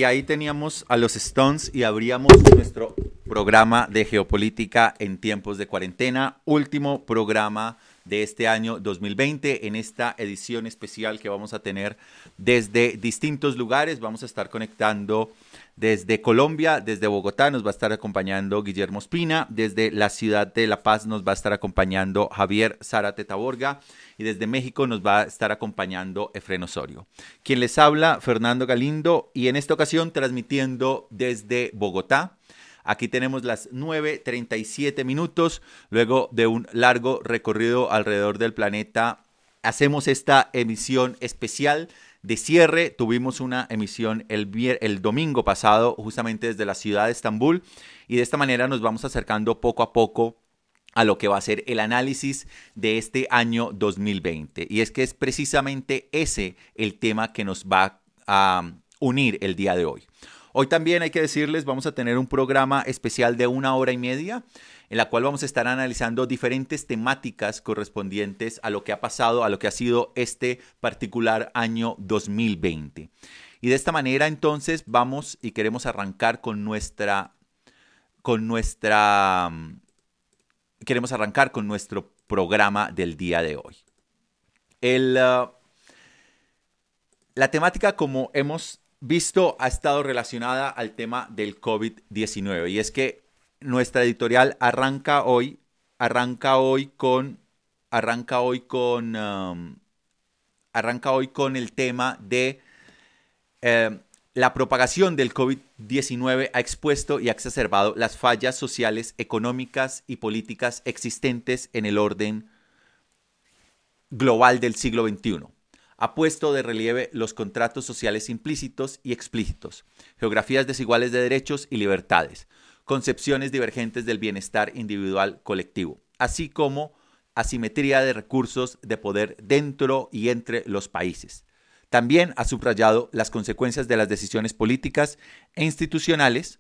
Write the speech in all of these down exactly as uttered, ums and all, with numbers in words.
Y ahí teníamos a los Stones y abríamos nuestro programa de geopolítica en tiempos de cuarentena, último programa de este año dos mil veinte, en esta edición especial que vamos a tener desde distintos lugares. Vamos a estar conectando desde Colombia, desde Bogotá nos va a estar acompañando Guillermo Espina, desde la ciudad de La Paz nos va a estar acompañando Javier Zárate Taborga y desde México nos va a estar acompañando Efrén Osorio. Quien les habla, Fernando Galindo, y en esta ocasión transmitiendo desde Bogotá. Aquí tenemos las nueve treinta y siete minutos, luego de un largo recorrido alrededor del planeta. Hacemos esta emisión especial de cierre. Tuvimos una emisión el, el domingo pasado, justamente desde la ciudad de Estambul, y de esta manera nos vamos acercando poco a poco a lo que va a ser el análisis de este año dos mil veinte. Y es que es precisamente ese el tema que nos va a unir el día de hoy. Hoy también hay que decirles, vamos a tener un programa especial de una hora y media en la cual vamos a estar analizando diferentes temáticas correspondientes a lo que ha pasado, a lo que ha sido este particular año dos mil veinte. Y de esta manera entonces vamos y queremos arrancar con nuestra, con nuestra, queremos arrancar con nuestro programa del día de hoy. El, uh, la temática, como hemos visto, ha estado relacionada al tema del COVID diecinueve, y es que nuestra editorial arranca hoy, arranca hoy con, arranca hoy con, um, arranca hoy con el tema de eh, la propagación del COVID diecinueve ha expuesto y ha exacerbado las fallas sociales, económicas y políticas existentes en el orden global del siglo veintiuno. Ha puesto de relieve los contratos sociales implícitos y explícitos, geografías desiguales de derechos y libertades, concepciones divergentes del bienestar individual colectivo, así como asimetría de recursos de poder dentro y entre los países. También ha subrayado las consecuencias de las decisiones políticas e institucionales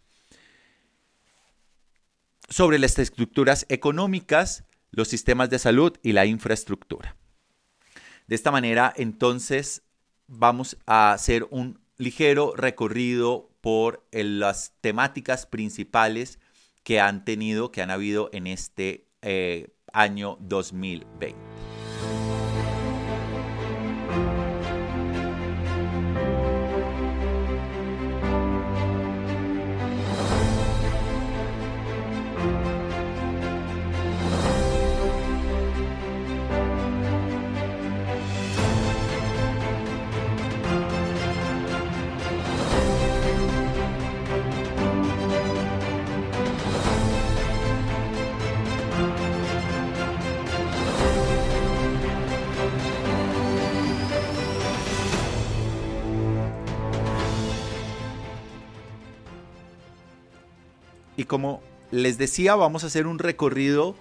sobre las estructuras económicas, los sistemas de salud y la infraestructura. De esta manera, entonces, vamos a hacer un ligero recorrido por las temáticas principales que han tenido, que han habido en este eh, año dos mil veinte. Y como les decía, vamos a hacer un recorrido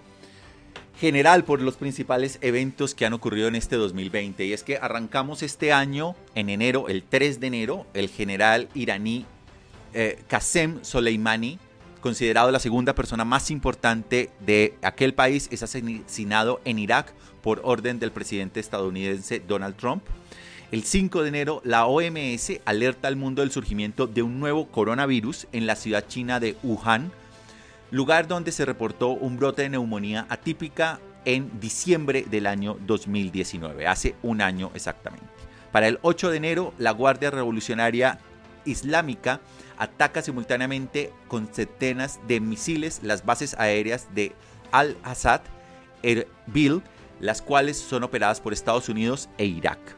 general por los principales eventos que han ocurrido en este dos mil veinte. Y es que arrancamos este año en enero, el tres de enero, el general iraní eh, Qasem Soleimani, considerado la segunda persona más importante de aquel país, es asesinado en Irak por orden del presidente estadounidense Donald Trump. El cinco de enero, la O M S alerta al mundo del surgimiento de un nuevo coronavirus en la ciudad china de Wuhan, lugar donde se reportó un brote de neumonía atípica en diciembre del año dos mil diecinueve, hace un año exactamente. Para el ocho de enero, la Guardia Revolucionaria Islámica ataca simultáneamente con centenas de misiles las bases aéreas de Al-Assad, Erbil, las cuales son operadas por Estados Unidos e Irak.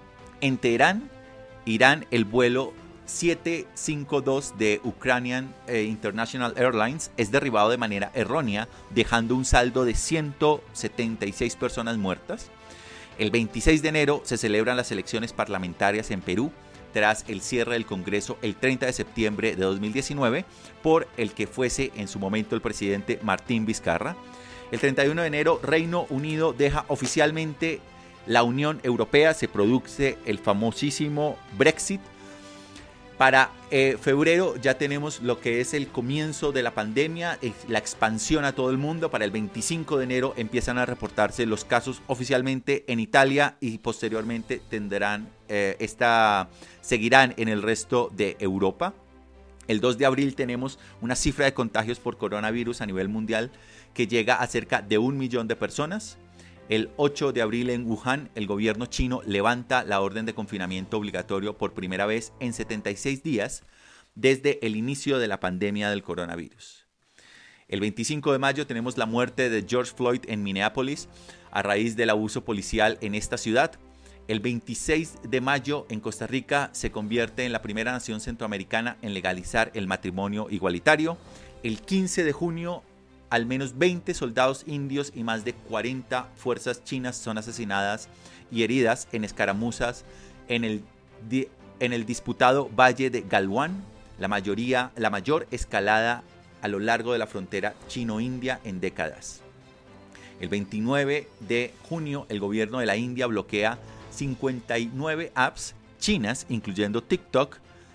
En Teherán, Irán, el vuelo setecientos cincuenta y dos de Ukrainian eh, International Airlines es derribado de manera errónea, dejando un saldo de ciento setenta y seis personas muertas. El veintiséis de enero se celebran las elecciones parlamentarias en Perú, tras el cierre del Congreso el treinta de septiembre de dos mil diecinueve, por el que fuese en su momento el presidente Martín Vizcarra. El treinta y uno de enero, Reino Unido deja oficialmente la Unión Europea, se produce el famosísimo Brexit. Para eh, febrero ya tenemos lo que es el comienzo de la pandemia, eh, la expansión a todo el mundo. Para el veinticinco de enero empiezan a reportarse los casos oficialmente en Italia y posteriormente tendrán, eh, esta, seguirán en el resto de Europa. El dos de abril tenemos una cifra de contagios por coronavirus a nivel mundial que llega a cerca de un millón de personas. El ocho de abril en Wuhan, el gobierno chino levanta la orden de confinamiento obligatorio por primera vez en setenta y seis días desde el inicio de la pandemia del coronavirus. El veinticinco de mayo tenemos la muerte de George Floyd en Minneapolis a raíz del abuso policial en esta ciudad. El veintiséis de mayo en Costa Rica se convierte en la primera nación centroamericana en legalizar el matrimonio igualitario. El quince de junio al menos veinte soldados indios y más de cuarenta fuerzas chinas son asesinadas y heridas en escaramuzas en el, en el disputado Valle de Galwan, la, mayoría, la mayor escalada a lo largo de la frontera chino-india en décadas. El veintinueve de junio, el gobierno de la India bloquea cincuenta y nueve apps chinas, incluyendo TikTok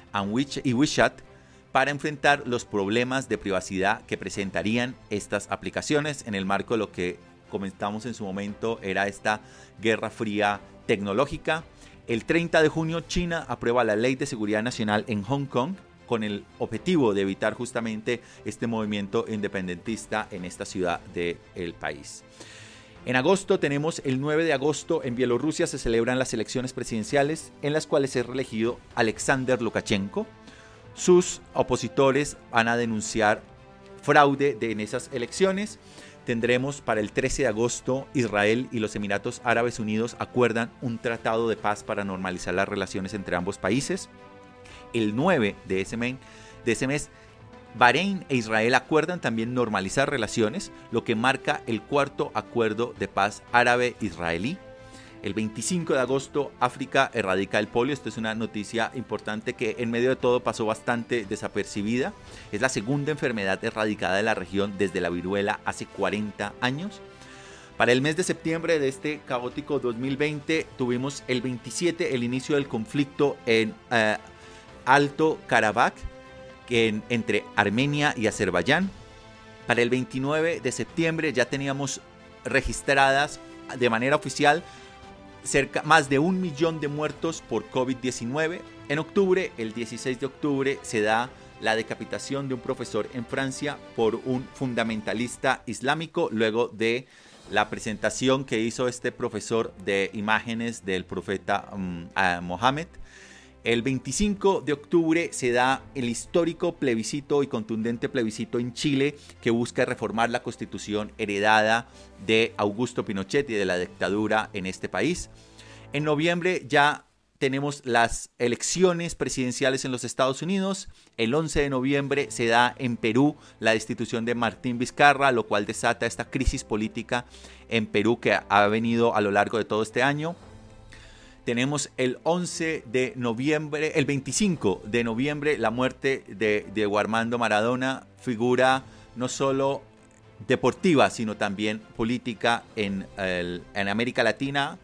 y WeChat, para enfrentar los problemas de privacidad que presentarían estas aplicaciones en el marco de lo que comentamos en su momento era esta guerra fría tecnológica. El treinta de junio China aprueba la Ley de Seguridad Nacional en Hong Kong con el objetivo de evitar justamente este movimiento independentista en esta ciudad del país. En agosto tenemos el nueve de agosto en Bielorrusia se celebran las elecciones presidenciales en las cuales es reelegido Alexander Lukashenko. Sus opositores van a denunciar fraude de, en esas elecciones. Tendremos para el trece de agosto Israel y los Emiratos Árabes Unidos acuerdan un tratado de paz para normalizar las relaciones entre ambos países. El nueve de ese mes, de ese mes Bahrein e Israel acuerdan también normalizar relaciones, lo que marca el cuarto acuerdo de paz árabe-israelí. El veinticinco de agosto, África erradica el polio. Esto es una noticia importante que en medio de todo pasó bastante desapercibida. Es la segunda enfermedad erradicada de la región desde la viruela hace cuarenta años. Para el mes de septiembre de este caótico dos mil veinte, tuvimos el veintisiete el inicio del conflicto en uh, Alto Karabaj, que en, entre Armenia y Azerbaiyán. Para el veintinueve de septiembre ya teníamos registradas de manera oficial cerca más de un millón de muertos por COVID diecinueve. En octubre, el dieciséis de octubre, se da la decapitación de un profesor en Francia por un fundamentalista islámico luego de la presentación que hizo este profesor de imágenes del profeta um, uh, Mohammed. El veinticinco de octubre se da el histórico plebiscito y contundente plebiscito en Chile que busca reformar la constitución heredada de Augusto Pinochet y de la dictadura en este país. En noviembre ya tenemos las elecciones presidenciales en los Estados Unidos. El once de noviembre se da en Perú la destitución de Martín Vizcarra, lo cual desata esta crisis política en Perú que ha venido a lo largo de todo este año. Tenemos el once de noviembre, el veinticinco de noviembre, la muerte de Diego Armando Maradona, figura no solo deportiva, sino también política en, el, en América Latina.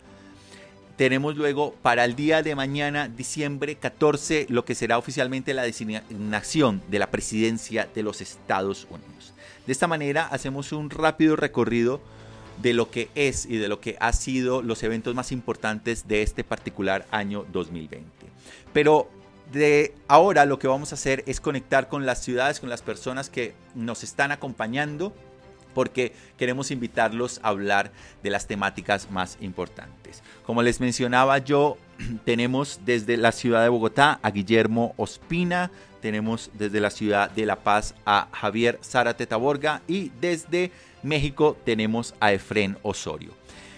Tenemos luego para el día de mañana, diciembre catorce, lo que será oficialmente la designación de la presidencia de los Estados Unidos. De esta manera hacemos un rápido recorrido de lo que es y de lo que ha sido los eventos más importantes de este particular año dos mil veinte. Pero de ahora lo que vamos a hacer es conectar con las ciudades, con las personas que nos están acompañando, porque queremos invitarlos a hablar de las temáticas más importantes. Como les mencionaba yo, tenemos desde la ciudad de Bogotá a Guillermo Ospina, tenemos desde la ciudad de La Paz a Javier Zárate Taborga y desde México tenemos a Efrén Osorio.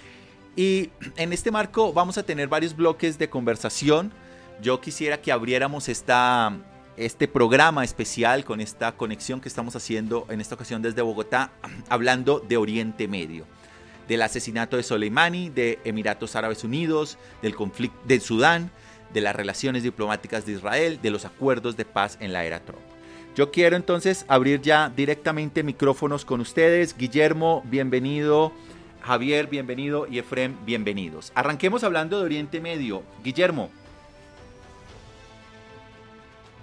Y en este marco vamos a tener varios bloques de conversación. Yo quisiera que abriéramos esta, este programa especial con esta conexión que estamos haciendo en esta ocasión desde Bogotá, hablando de Oriente Medio, del asesinato de Soleimani, de Emiratos Árabes Unidos, del conflicto de Sudán, de las relaciones diplomáticas de Israel, de los acuerdos de paz en la era Trump. Yo quiero entonces abrir ya directamente micrófonos con ustedes. Guillermo, bienvenido. Javier, bienvenido. Y Efrén, bienvenidos. Arranquemos hablando de Oriente Medio. Guillermo.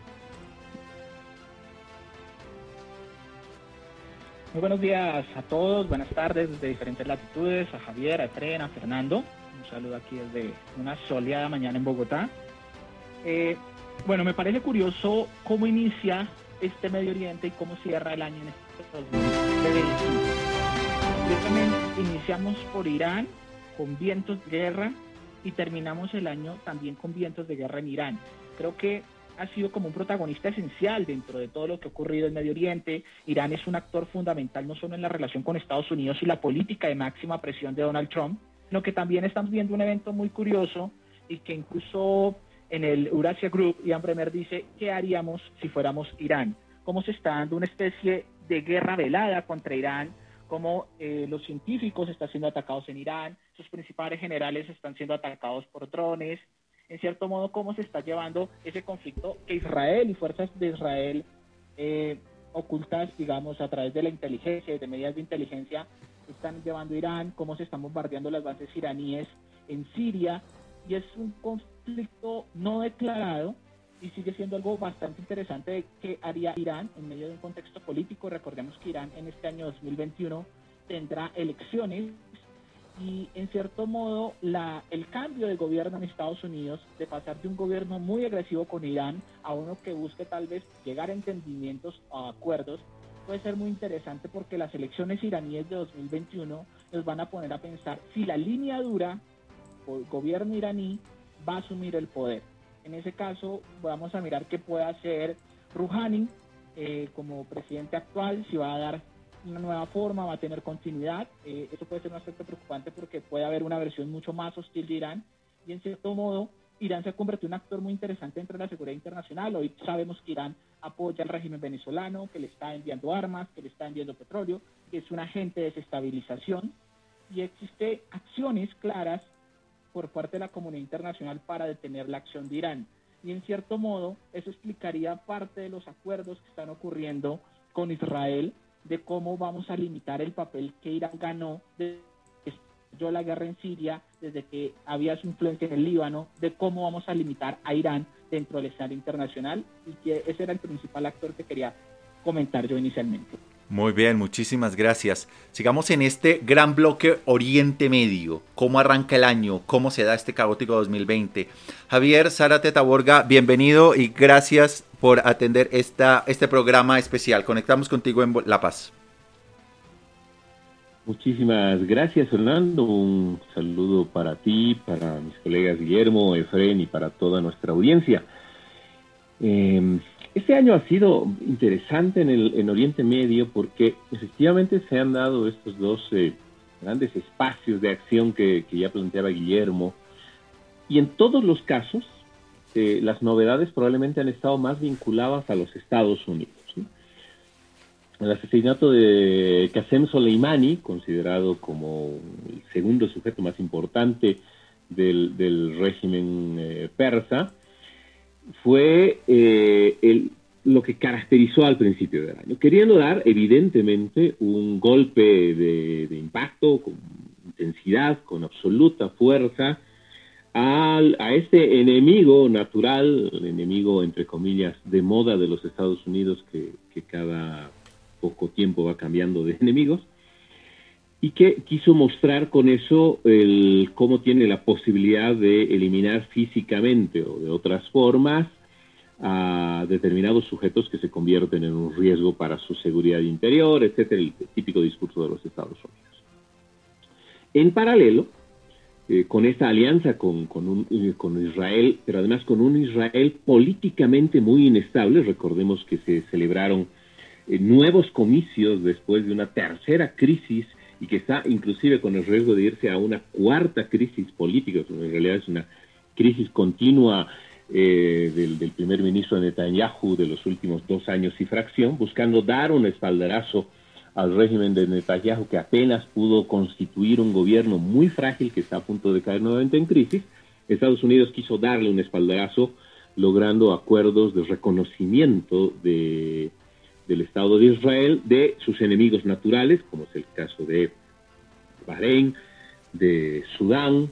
Muy buenos días a todos, buenas tardes desde diferentes latitudes, a Javier, a Efren, a Fernando. Un saludo aquí desde una soleada mañana en Bogotá. Eh, bueno, me parece curioso cómo inicia este Medio Oriente y cómo cierra el año en este dos mil veintiuno. Curiosamente, iniciamos por Irán con vientos de guerra y terminamos el año también con vientos de guerra en Irán. Creo que ha sido como un protagonista esencial dentro de todo lo que ha ocurrido en Medio Oriente. Irán es un actor fundamental no solo en la relación con Estados Unidos y la política de máxima presión de Donald Trump, sino que también estamos viendo un evento muy curioso y que incluso en el Eurasia Group, Ian Bremmer dice, ¿qué haríamos si fuéramos Irán? Cómo se está dando una especie de guerra velada contra Irán, cómo eh, los científicos están siendo atacados en Irán, sus principales generales están siendo atacados por drones, en cierto modo, cómo se está llevando ese conflicto que Israel y fuerzas de Israel eh, ocultas, digamos, a través de la inteligencia y de medidas de inteligencia, están llevando a Irán, cómo se están bombardeando las bases iraníes en Siria, y es un conflicto no declarado y sigue siendo algo bastante interesante de qué haría Irán en medio de un contexto político. Recordemos que Irán en este año dos mil veintiuno tendrá elecciones y en cierto modo la, el cambio de gobierno en Estados Unidos, de pasar de un gobierno muy agresivo con Irán a uno que busque tal vez llegar a entendimientos o acuerdos, puede ser muy interesante porque las elecciones iraníes de dos mil veintiuno nos van a poner a pensar si la línea dura o el gobierno iraní va a asumir el poder. En ese caso vamos a mirar qué puede hacer Rouhani eh, como presidente actual, si va a dar una nueva forma, va a tener continuidad. Eh, esto puede ser un aspecto preocupante porque puede haber una versión mucho más hostil de Irán y en cierto modo Irán se ha convertido en un actor muy interesante dentro de la seguridad internacional. Hoy sabemos que Irán apoya al régimen venezolano, que le está enviando armas, que le está enviando petróleo, que es un agente de desestabilización y existe acciones claras por parte de la comunidad internacional para detener la acción de Irán. Y en cierto modo eso explicaría parte de los acuerdos que están ocurriendo con Israel, de cómo vamos a limitar el papel que Irán ganó desde que estalló la guerra en Siria, desde que había su influencia en el Líbano, de cómo vamos a limitar a Irán dentro del escenario internacional, y que ese era el principal actor que quería comentar yo inicialmente. Muy bien, muchísimas gracias. Sigamos en este gran bloque Oriente Medio. ¿Cómo arranca el año? ¿Cómo se da este caótico dos mil veinte? Javier Zárate Taborga, bienvenido y gracias por atender esta, este programa especial. Conectamos contigo en La Paz. Muchísimas gracias, Fernando. Un saludo para ti, para mis colegas Guillermo, Efren y para toda nuestra audiencia. Eh, Este año ha sido interesante en el en Oriente Medio porque efectivamente se han dado estos dos eh, grandes espacios de acción que, que ya planteaba Guillermo, y en todos los casos eh, las novedades probablemente han estado más vinculadas a los Estados Unidos, ¿sí? El asesinato de Qasem Soleimani, considerado como el segundo sujeto más importante del, del régimen eh, persa, fue eh, el, lo que caracterizó al principio del año, queriendo dar evidentemente un golpe de, de impacto con intensidad, con absoluta fuerza al, a este enemigo natural, el enemigo entre comillas de moda de los Estados Unidos, que, que cada poco tiempo va cambiando de enemigos, y que quiso mostrar con eso el cómo tiene la posibilidad de eliminar físicamente o de otras formas a determinados sujetos que se convierten en un riesgo para su seguridad interior, etcétera, el típico discurso de los Estados Unidos. En paralelo, eh, con esta alianza con, con, un, eh, con Israel, pero además con un Israel políticamente muy inestable, recordemos que se celebraron eh, nuevos comicios después de una tercera crisis y que está inclusive con el riesgo de irse a una cuarta crisis política, en realidad es una crisis continua eh, del, del primer ministro Netanyahu de los últimos dos años y fracción, buscando dar un espaldarazo al régimen de Netanyahu, que apenas pudo constituir un gobierno muy frágil que está a punto de caer nuevamente en crisis. Estados Unidos quiso darle un espaldarazo logrando acuerdos de reconocimiento de del Estado de Israel, de sus enemigos naturales, como es el caso de Bahrein, de Sudán,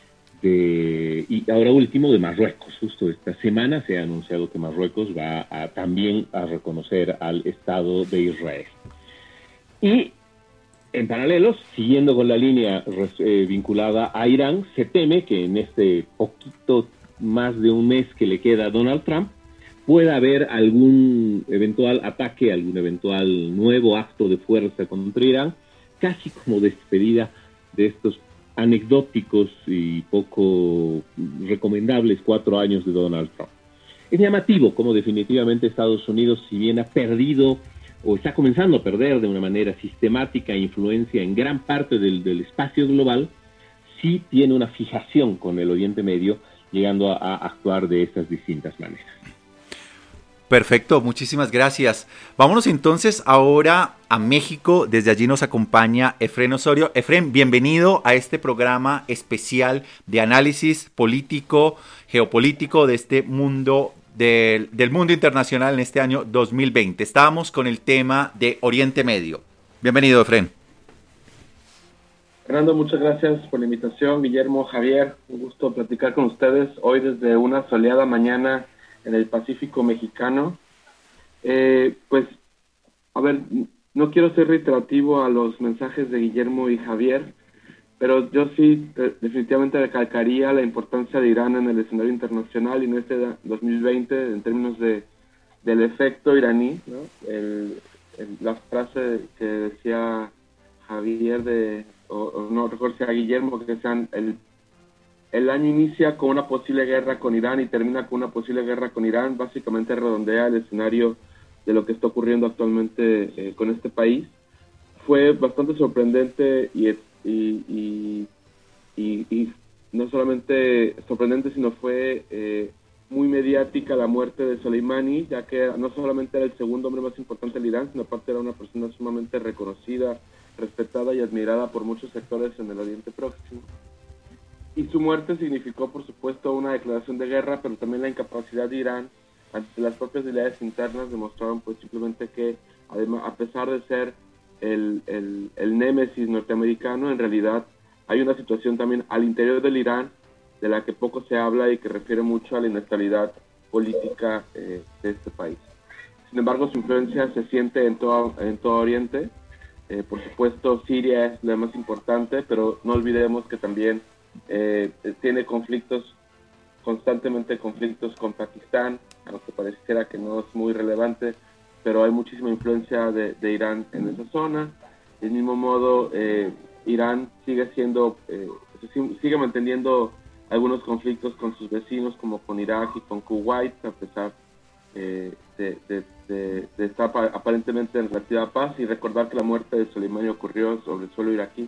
de, y ahora último de Marruecos. Justo esta semana se ha anunciado que Marruecos va a, también a reconocer al Estado de Israel. Y en paralelo, siguiendo con la línea eh, vinculada a Irán, se teme que en este poquito más de un mes que le queda a Donald Trump, pueda haber algún eventual ataque, algún eventual nuevo acto de fuerza contra Irán, casi como despedida de estos anecdóticos y poco recomendables cuatro años de Donald Trump. Es llamativo como definitivamente Estados Unidos, si bien ha perdido o está comenzando a perder de una manera sistemática influencia en gran parte del, del espacio global, sí tiene una fijación con el Oriente Medio, llegando a, a actuar de estas distintas maneras. Perfecto, muchísimas gracias. Vámonos entonces ahora a México. Desde allí nos acompaña Efrén Osorio. Efrén, bienvenido a este programa especial de análisis político, geopolítico de este mundo, del, del mundo internacional en este año dos mil veinte. Estábamos con el tema de Oriente Medio. Bienvenido, Efrén. Fernando, muchas gracias por la invitación. Guillermo, Javier, un gusto platicar con ustedes hoy desde una soleada mañana en el Pacífico mexicano. Eh, pues, a ver, no quiero ser reiterativo a los mensajes de Guillermo y Javier, pero yo sí de, definitivamente recalcaría la importancia de Irán en el escenario internacional y en este dos mil veinte en términos de del efecto iraní, ¿no? El, el, la frase que decía Javier de, o, o no recuerdo si era Guillermo, que decían el El año inicia con una posible guerra con Irán y termina con una posible guerra con Irán. Básicamente redondea el escenario de lo que está ocurriendo actualmente eh, con este país. Fue bastante sorprendente y, y, y, y, y no solamente sorprendente, sino fue eh, muy mediática la muerte de Soleimani, ya que no solamente era el segundo hombre más importante del Irán, sino aparte era una persona sumamente reconocida, respetada y admirada por muchos sectores en el Oriente Próximo. Y su muerte significó, por supuesto, una declaración de guerra, pero también la incapacidad de Irán ante las propias debilidades internas demostraron pues simplemente que, además, a pesar de ser el, el, el némesis norteamericano, en realidad hay una situación también al interior del Irán de la que poco se habla y que refiere mucho a la inestabilidad política eh, de este país. Sin embargo, su influencia se siente en todo, en todo Oriente. Eh, por supuesto, Siria es la más importante, pero no olvidemos que también Eh, tiene conflictos, constantemente conflictos con Pakistán, aunque pareciera que no es muy relevante, pero hay muchísima influencia de, de Irán en esa zona. Del mismo modo, eh, Irán sigue siendo, eh, sigue manteniendo algunos conflictos con sus vecinos, como con Irak y con Kuwait, a pesar eh, de, de, de, de estar aparentemente en relativa paz, y recordar que la muerte de Soleimani ocurrió sobre el suelo iraquí.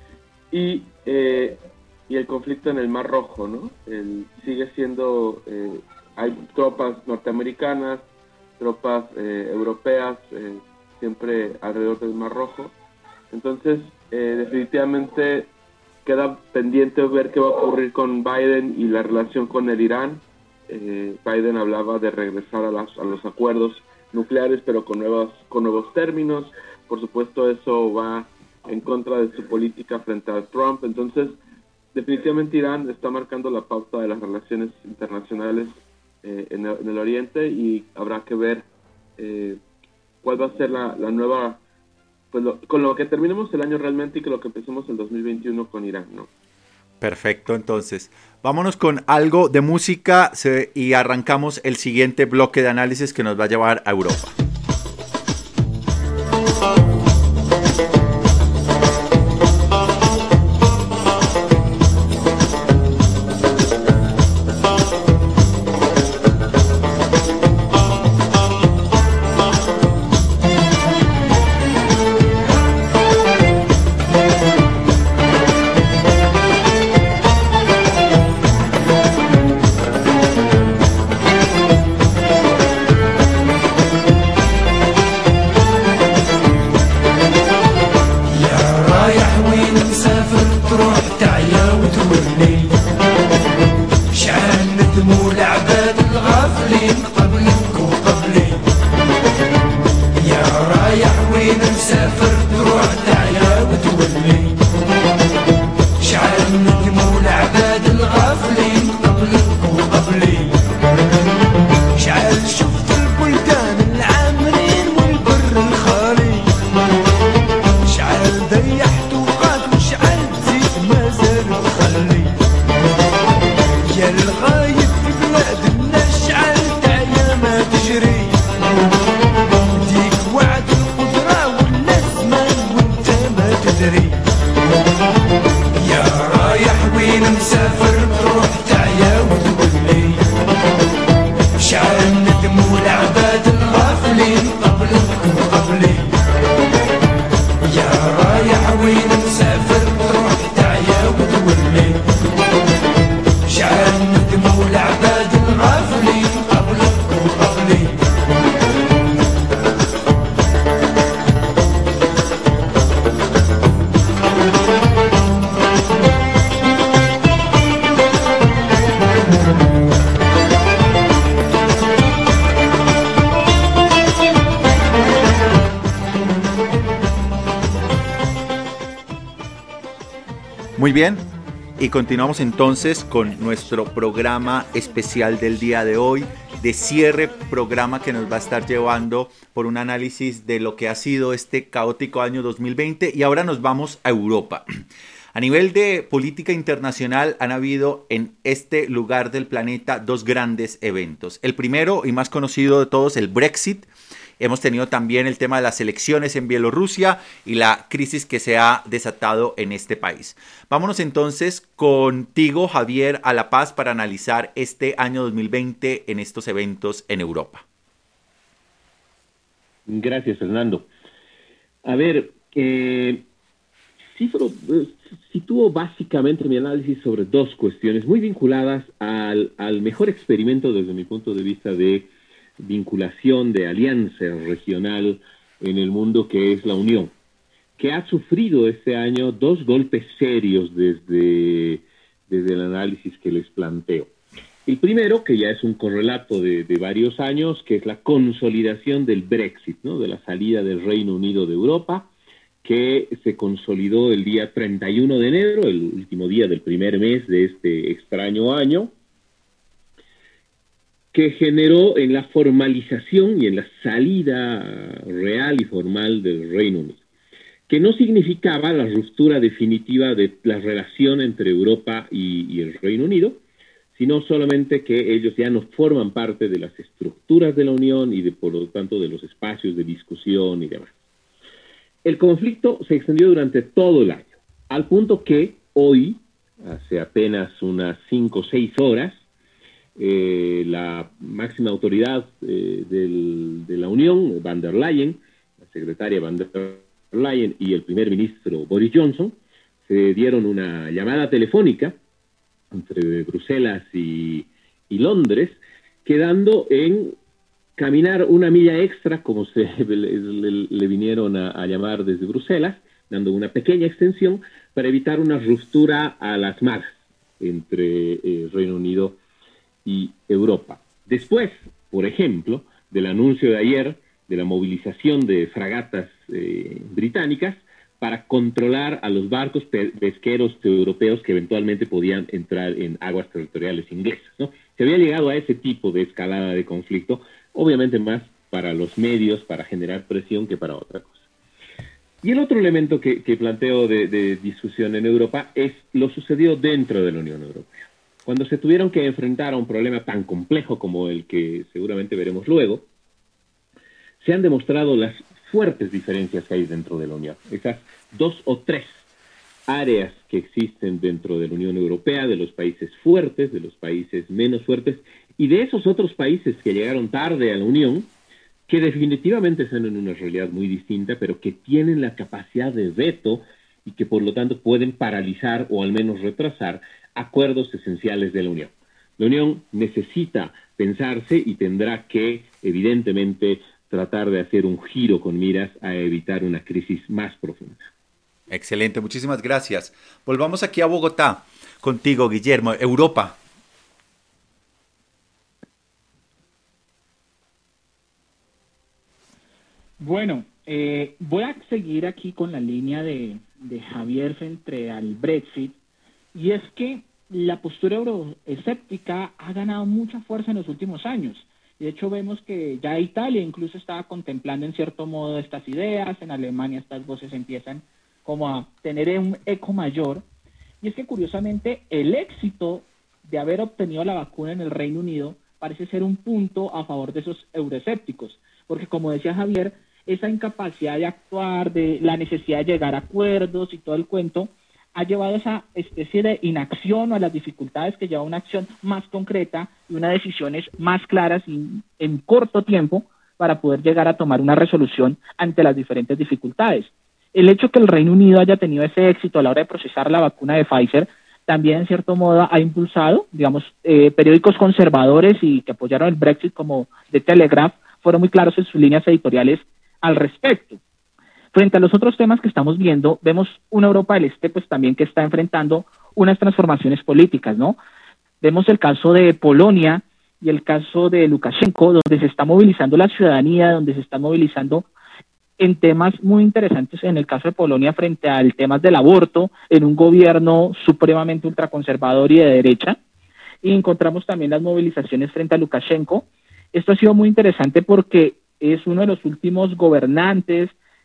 Y eh, y el conflicto en el Mar Rojo, ¿no? El, sigue siendo, eh, hay tropas norteamericanas, tropas eh, europeas, eh, siempre alrededor del Mar Rojo. Entonces, eh, definitivamente queda pendiente ver qué va a ocurrir con Biden y la relación con el Irán. Eh, Biden hablaba de regresar a, las, a los acuerdos nucleares, pero con, nuevas, con nuevos términos. Por supuesto, eso va en contra de su política frente a Trump. Entonces, definitivamente Irán está marcando la pauta de las relaciones internacionales eh, en, el, en el Oriente, y habrá que ver eh, cuál va a ser la, la nueva, pues lo, con lo que terminemos el año realmente y con lo que empecemos el dos mil veintiuno con Irán, ¿no? Perfecto, entonces vámonos con algo de música se, y arrancamos el siguiente bloque de análisis que nos va a llevar a Europa. Muy bien, y continuamos entonces con nuestro programa especial del día de hoy, de cierre, programa que nos va a estar llevando por un análisis de lo que ha sido este caótico año dos mil veinte, y ahora nos vamos a Europa. A nivel de política internacional han habido en este lugar del planeta dos grandes eventos. El primero y más conocido de todos, el Brexit. Hemos tenido también el tema de las elecciones en Bielorrusia y la crisis que se ha desatado en este país. Vámonos entonces contigo, Javier, a La Paz para analizar este año dos mil veinte en estos eventos en Europa. Gracias, Fernando. A ver, eh, cifro, sitúo básicamente mi análisis sobre dos cuestiones muy vinculadas al, al mejor experimento desde mi punto de vista de vinculación, de alianza regional en el mundo, que es la Unión, que ha sufrido este año dos golpes serios desde, desde el análisis que les planteo. El primero, que ya es un correlato de, de varios años, que es la consolidación del Brexit, ¿no? De la salida del Reino Unido de Europa, que se consolidó el día treinta y uno de enero, el último día del primer mes de este extraño año, que generó en la formalización y en la salida real y formal del Reino Unido, que no significaba la ruptura definitiva de la relación entre Europa y, y el Reino Unido, sino solamente que ellos ya no forman parte de las estructuras de la Unión y de, por lo tanto, de los espacios de discusión y demás. El conflicto se extendió durante todo el año, al punto que hoy, hace apenas unas cinco o seis horas, Eh, la máxima autoridad eh, del, de la Unión, Van der Leyen, la secretaria Van der Leyen y el primer ministro Boris Johnson, se dieron una llamada telefónica entre Bruselas y, y Londres, quedando en caminar una milla extra, como se le, le, le vinieron a, a llamar desde Bruselas, dando una pequeña extensión para evitar una ruptura a las malas entre eh, Reino Unido y Europa. Después, por ejemplo, del anuncio de ayer de la movilización de fragatas eh, británicas para controlar a los barcos pesqueros europeos que eventualmente podían entrar en aguas territoriales inglesas, ¿no? Se había llegado a ese tipo de escalada de conflicto, obviamente más para los medios, para generar presión que para otra cosa. Y el otro elemento que, que planteo de, de discusión en Europa es lo sucedido dentro de la Unión Europea. Cuando se tuvieron que enfrentar a un problema tan complejo como el que seguramente veremos luego, se han demostrado las fuertes diferencias que hay dentro de la Unión. Esas dos o tres áreas que existen dentro de la Unión Europea, de los países fuertes, de los países menos fuertes, y de esos otros países que llegaron tarde a la Unión, que definitivamente son en una realidad muy distinta, pero que tienen la capacidad de veto y que por lo tanto pueden paralizar o al menos retrasar acuerdos esenciales de la Unión. La Unión necesita pensarse y tendrá que, evidentemente, tratar de hacer un giro con miras a evitar una crisis más profunda. Excelente, muchísimas gracias. Volvamos aquí a Bogotá, contigo, Guillermo. Europa. Bueno, eh, voy a seguir aquí con la línea de, de Javier frente al Brexit. Y es que la postura euroescéptica ha ganado mucha fuerza en los últimos años. De hecho, vemos que ya Italia incluso estaba contemplando en cierto modo estas ideas. En Alemania estas voces empiezan como a tener un eco mayor. Y es que curiosamente el éxito de haber obtenido la vacuna en el Reino Unido parece ser un punto a favor de esos euroescépticos. Porque como decía Javier, esa incapacidad de actuar, de la necesidad de llegar a acuerdos y todo el cuento, ha llevado a esa especie de inacción o a las dificultades que lleva una acción más concreta y unas decisiones más claras y en corto tiempo para poder llegar a tomar una resolución ante las diferentes dificultades. El hecho que el Reino Unido haya tenido ese éxito a la hora de procesar la vacuna de Pfizer también en cierto modo ha impulsado, digamos, eh, periódicos conservadores y que apoyaron el Brexit como The Telegraph fueron muy claros en sus líneas editoriales al respecto. Frente a los otros temas que estamos viendo, vemos una Europa del Este pues también que está enfrentando unas transformaciones políticas, ¿no? Vemos el caso de Polonia y el caso de Lukashenko, donde se está movilizando la ciudadanía, donde se están movilizando en temas muy interesantes, en el caso de Polonia, frente al tema del aborto, en un gobierno supremamente ultraconservador y de derecha, y encontramos también las movilizaciones frente a Lukashenko. Esto ha sido muy interesante porque es uno de los últimos gobernantes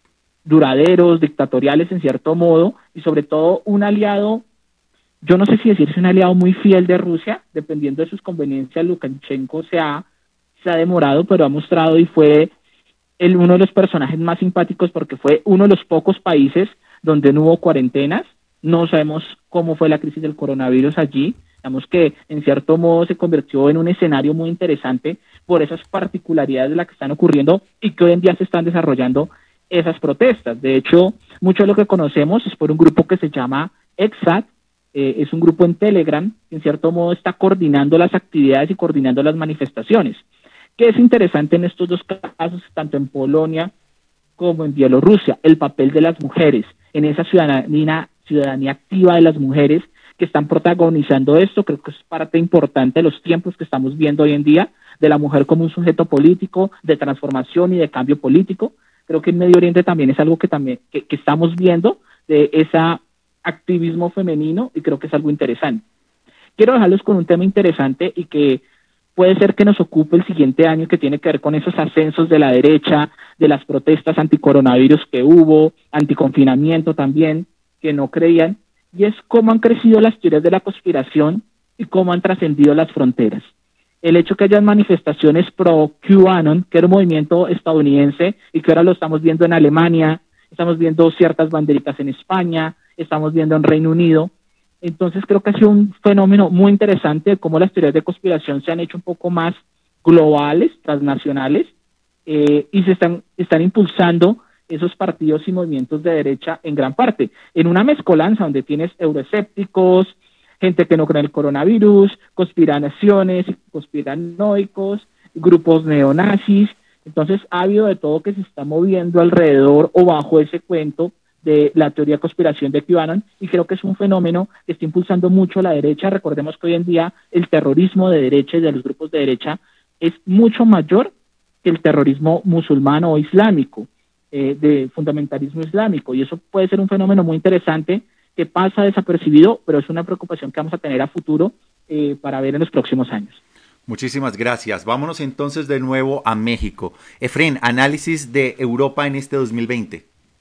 duraderos, dictatoriales en cierto modo, y sobre todo un aliado, yo no sé si decirse un aliado muy fiel de Rusia, dependiendo de sus conveniencias. Lukashenko se ha, se ha demorado, pero ha mostrado y fue el, uno de los personajes más simpáticos porque fue uno de los pocos países donde no hubo cuarentenas. No sabemos cómo fue la crisis del coronavirus allí. Digamos que en cierto modo se convirtió en un escenario muy interesante por esas particularidades de las que están ocurriendo y que hoy en día se están desarrollando esas protestas. De hecho, mucho de lo que conocemos es por un grupo que se llama EXAT, eh, es un grupo en Telegram que en cierto modo está coordinando las actividades y coordinando las manifestaciones. ¿Qué es interesante en estos dos casos, tanto en Polonia como en Bielorrusia? El papel de las mujeres, en esa ciudadanía, ciudadanía activa de las mujeres que están protagonizando esto. Creo que es parte importante de los tiempos que estamos viendo hoy en día, de la mujer como un sujeto político, de transformación y de cambio político. Creo que en Medio Oriente también es algo que también que, que estamos viendo, de ese activismo femenino, y creo que es algo interesante. Quiero dejarlos con un tema interesante y que puede ser que nos ocupe el siguiente año, que tiene que ver con esos ascensos de la derecha, de las protestas anticoronavirus que hubo, anticonfinamiento también, que no creían, y es cómo han crecido las teorías de la conspiración y cómo han trascendido las fronteras. El hecho que hayan manifestaciones pro QAnon, que era un movimiento estadounidense y que ahora lo estamos viendo en Alemania, estamos viendo ciertas banderitas en España, estamos viendo en Reino Unido. Entonces creo que ha sido un fenómeno muy interesante de cómo las teorías de conspiración se han hecho un poco más globales, transnacionales, eh, y se están, están impulsando esos partidos y movimientos de derecha en gran parte, en una mezcolanza donde tienes euroescépticos, gente que no cree en el coronavirus, conspiraciones, conspiranoicos, grupos neonazis. Entonces ha habido de todo que se está moviendo alrededor o bajo ese cuento de la teoría de conspiración de QAnon, y creo que es un fenómeno que está impulsando mucho la derecha. Recordemos que hoy en día el terrorismo de derecha y de los grupos de derecha es mucho mayor que el terrorismo musulmano o islámico, eh, de fundamentalismo islámico, y eso puede ser un fenómeno muy interesante que pasa desapercibido, pero es una preocupación que vamos a tener a futuro eh, para ver en los próximos años. Muchísimas gracias. Vámonos entonces de nuevo a México. Efren, análisis de Europa en este dos mil veinte.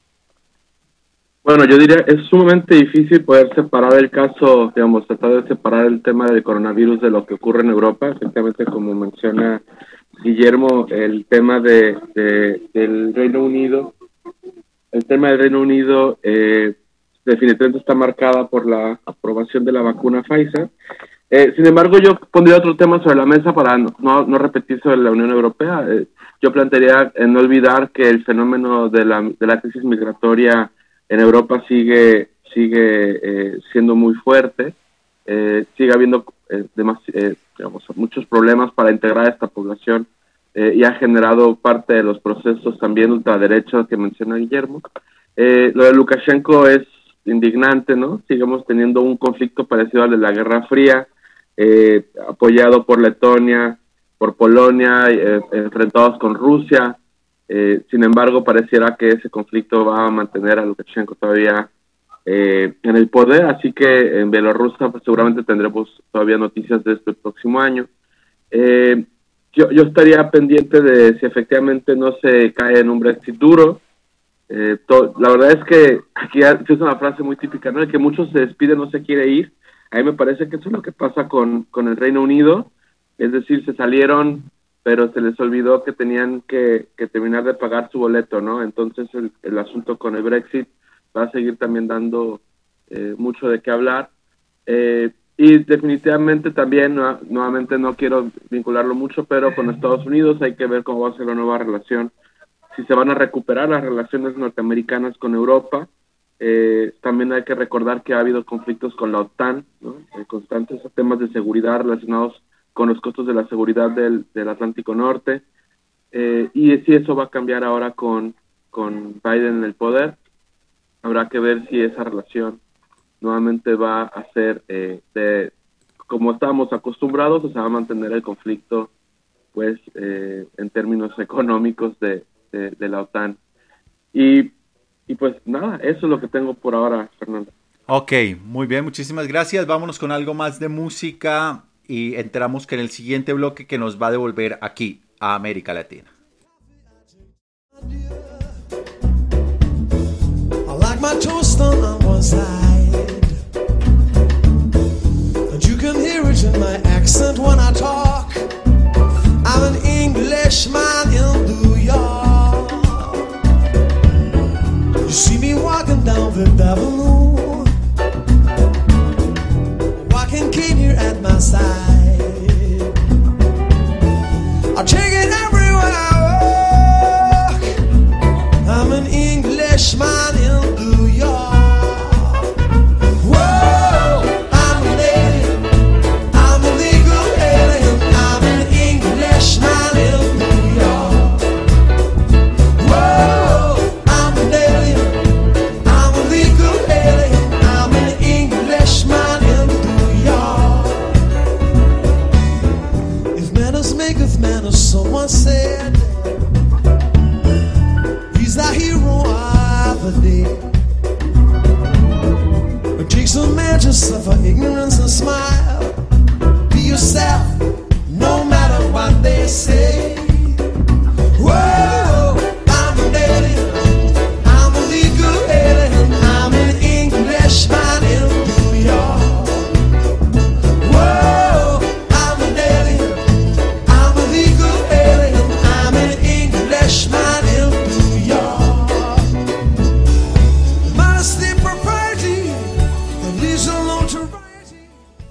Bueno, yo diría es sumamente difícil poder separar el caso, digamos, tratar de separar el tema del coronavirus de lo que ocurre en Europa. Efectivamente, como menciona Guillermo, el tema de, de del Reino Unido, el tema del Reino Unido eh, definitivamente está marcada por la aprobación de la vacuna Pfizer. Eh, sin embargo, yo pondría otro tema sobre la mesa para no, no, no repetir sobre la Unión Europea. Eh, yo plantearía eh, no olvidar que el fenómeno de la, de la crisis migratoria en Europa sigue sigue eh, siendo muy fuerte, eh, sigue habiendo eh, demas, eh, digamos, muchos problemas para integrar a esta población eh, y ha generado parte de los procesos también ultraderechos que menciona Guillermo. Eh, lo de Lukashenko es indignante, ¿no? Sigamos teniendo un conflicto parecido al de la Guerra Fría, eh, apoyado por Letonia, por Polonia, eh, enfrentados con Rusia. Eh, sin embargo, pareciera que ese conflicto va a mantener a Lukashenko todavía eh, en el poder, así que en Bielorrusia pues, seguramente tendremos todavía noticias de este próximo año. Eh, yo, yo estaría pendiente de si efectivamente no se cae en un Brexit duro. Eh, to, la verdad es que aquí es una frase muy típica, ¿no? El que muchos se despide no se quiere ir. A mí me parece que eso es lo que pasa con, con el Reino Unido, es decir, se salieron, pero se les olvidó que tenían que, que terminar de pagar su boleto, ¿no? Entonces el, el asunto con el Brexit va a seguir también dando eh, mucho de qué hablar. Eh, y definitivamente también, no, nuevamente no quiero vincularlo mucho, pero con Estados Unidos hay que ver cómo va a ser la nueva relación, si se van a recuperar las relaciones norteamericanas con Europa. Eh, también hay que recordar que ha habido conflictos con la OTAN, ¿no? Eh, constantes temas de seguridad relacionados con los costos de la seguridad del, del Atlántico Norte, eh, y si eso va a cambiar ahora con, con Biden en el poder, habrá que ver si esa relación nuevamente va a ser eh, de, como estábamos acostumbrados, o se va a mantener el conflicto pues eh, en términos económicos de, de, de la OTAN. Y, y pues nada, eso es lo que tengo por ahora, Fernando. Ok, muy bien, muchísimas gracias. Vámonos con algo más de música y entramos en el siguiente bloque que nos va a devolver aquí a América Latina. I like my toast on one side, and you can hear it in my accent when I talk. I'm an Englishman in New York. You see me walking down Fifth Avenue, walking Kate here at my side. I take it everywhere I walk. I'm an Englishman in New York. Whoa, I'm a lady, I'm a legal alien. I'm an Englishman in New York. Whoa, I'm an alien, I'm a legal alien. I'm an Englishman in New York. If manners maketh manners, someone said, he's the hero of the day. It takes a man to suffer ignorance and smile. Be yourself, no matter what they say. Whoa, I'm an alien, I'm a legal alien. I'm an Englishman in New York. Whoa, I'm an alien, I'm a legal alien. I'm an Englishman in New York. Modesty, propriety, and leaves alone to variety.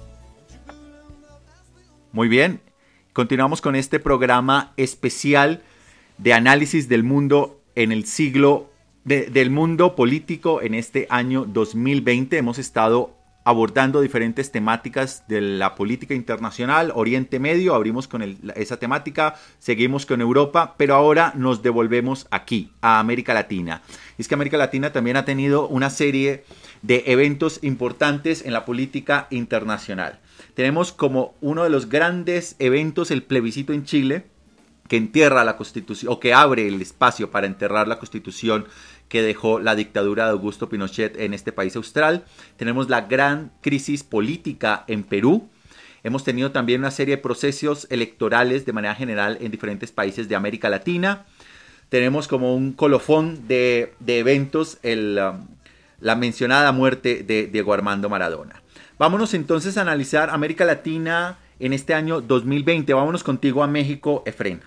Muy bien, continuamos con este programa especial de análisis del mundo en el siglo, de, del mundo político en este año dos mil veinte. Hemos estado abordando diferentes temáticas de la política internacional, Oriente Medio, abrimos con el, esa temática, seguimos con Europa, pero ahora nos devolvemos aquí, a América Latina. Y es que América Latina también ha tenido una serie de eventos importantes en la política internacional. Tenemos como uno de los grandes eventos el plebiscito en Chile, que entierra la Constitución, o que abre el espacio para enterrar la Constitución que dejó la dictadura de Augusto Pinochet en este país austral. Tenemos la gran crisis política en Perú. Hemos tenido también una serie de procesos electorales de manera general en diferentes países de América Latina. Tenemos como un colofón de, de eventos el, um, la mencionada muerte de Diego Armando Maradona. Vámonos entonces a analizar América Latina en este año dos mil veinte. Vámonos contigo a México, Efrén.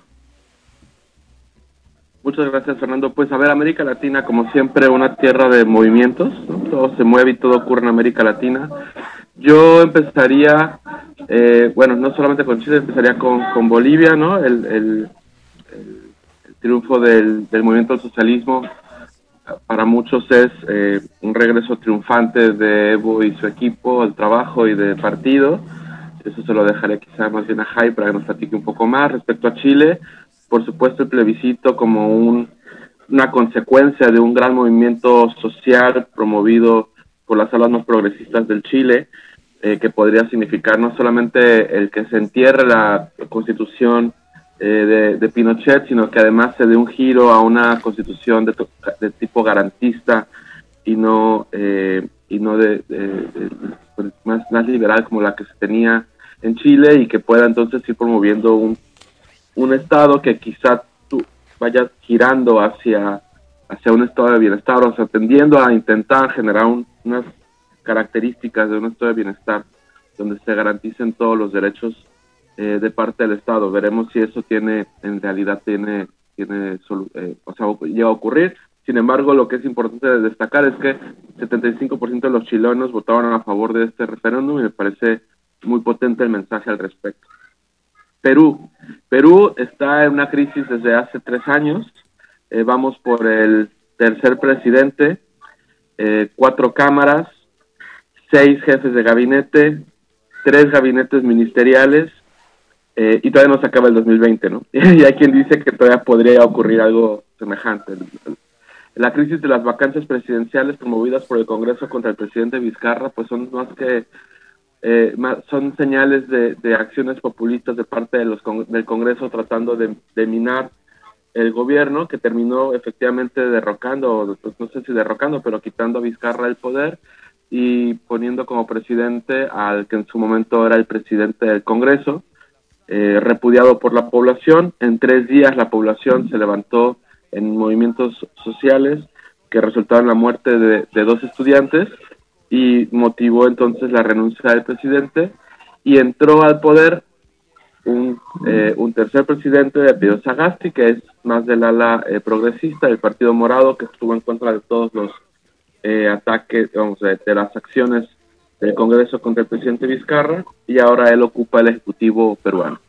Muchas gracias, Fernando. Pues a ver, América Latina, como siempre, una tierra de movimientos, ¿no? Todo se mueve y todo ocurre en América Latina. Yo empezaría, eh, bueno, no solamente con Chile, empezaría con, con Bolivia, ¿no? El, el, el, el triunfo del, del movimiento al socialismo para muchos es eh, un regreso triunfante de Evo y su equipo al trabajo y de partido. Eso se lo dejaré quizá más bien a Jai para que nos platique un poco más. Respecto a Chile, por supuesto el plebiscito como un, una consecuencia de un gran movimiento social promovido por las alas más progresistas del Chile, eh, que podría significar no solamente el que se entierre la constitución eh, de, de Pinochet, sino que además se dé un giro a una constitución de, to, de tipo garantista y no, eh, y no de, de, de, de más, más liberal como la que se tenía en Chile, y que pueda entonces ir promoviendo un un estado que quizá tú vayas girando hacia, hacia un estado de bienestar, o sea, tendiendo a intentar generar un, unas características de un estado de bienestar donde se garanticen todos los derechos eh, de parte del Estado. Veremos si eso tiene, en realidad tiene, tiene eh, o sea, llega a ocurrir. Sin embargo, lo que es importante destacar es que setenta y cinco por ciento de los chilenos votaron a favor de este referéndum, y me parece muy potente el mensaje al respecto. Perú. Perú está en una crisis desde hace tres años. Eh, vamos por el tercer presidente, eh, cuatro cámaras, seis jefes de gabinete, tres gabinetes ministeriales, eh, y todavía no se acaba el dos mil veinte, ¿no? Y hay quien dice que todavía podría ocurrir algo semejante. La crisis de las vacancias presidenciales promovidas por el Congreso contra el presidente Vizcarra, pues son más que Eh, son señales de, de acciones populistas de parte de los, del Congreso tratando de, de minar el gobierno, que terminó efectivamente derrocando, pues no sé si derrocando, pero quitando a Vizcarra del poder y poniendo como presidente al que en su momento era el presidente del Congreso, eh, repudiado por la población. En tres días la población se levantó en movimientos sociales que resultaron en la muerte de, de dos estudiantes y motivó entonces la renuncia del presidente, y entró al poder un, eh, un tercer presidente de apellido Sagasti, que es más del ala eh, progresista del Partido Morado, que estuvo en contra de todos los eh, ataques, vamos, de, de las acciones del Congreso contra el presidente Vizcarra, y ahora él ocupa el Ejecutivo peruano.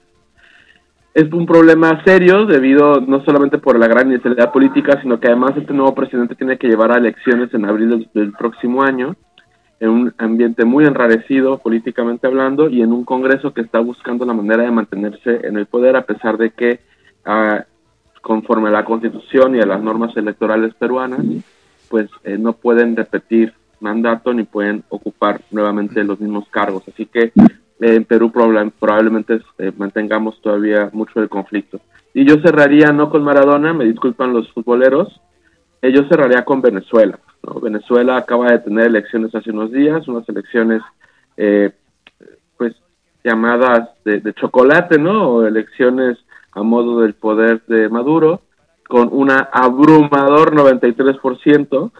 Es un problema serio debido no solamente por la gran inestabilidad política, sino que además este nuevo presidente tiene que llevar a elecciones en abril del, del próximo año, en un ambiente muy enrarecido políticamente hablando, y en un Congreso que está buscando la manera de mantenerse en el poder, a pesar de que uh, conforme a la Constitución y a las normas electorales peruanas, pues eh, no pueden repetir mandato ni pueden ocupar nuevamente los mismos cargos. Así que eh, en Perú problem- probablemente eh, mantengamos todavía mucho el conflicto. Y yo cerraría no con Maradona, me disculpan los futboleros, eh, yo cerraría con Venezuela, ¿no? Venezuela acaba de tener elecciones hace unos días, unas elecciones eh, pues llamadas de, de chocolate, ¿no? O elecciones a modo del poder de Maduro, con una abrumador noventa y tres por ciento,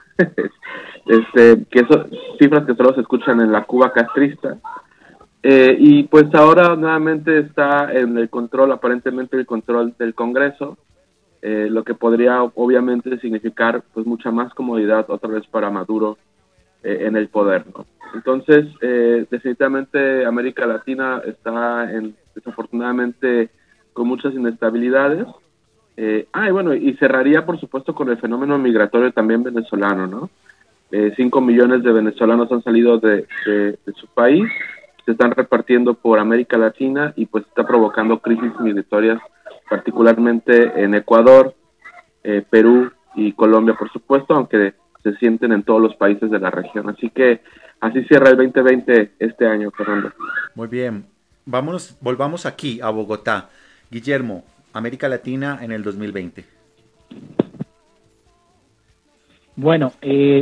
este, que son cifras que solo se escuchan en la Cuba castrista, eh, y pues ahora nuevamente está en el control, aparentemente el control del Congreso, eh, lo que podría obviamente significar pues mucha más comodidad otra vez para Maduro eh, en el poder, ¿no? Entonces, eh, definitivamente América Latina está en, desafortunadamente con muchas inestabilidades. Eh, ah, y bueno, y cerraría por supuesto con el fenómeno migratorio también venezolano, ¿no? Eh, cinco millones de venezolanos han salido de, de, de su país, se están repartiendo por América Latina y pues está provocando crisis migratorias, particularmente en Ecuador, eh, Perú y Colombia, por supuesto, aunque se sienten en todos los países de la región. Así que así cierra el veinte veinte este año, Fernando. Muy bien, vámonos, volvamos aquí a Bogotá. Guillermo, América Latina en el dos mil veinte. Bueno, eh,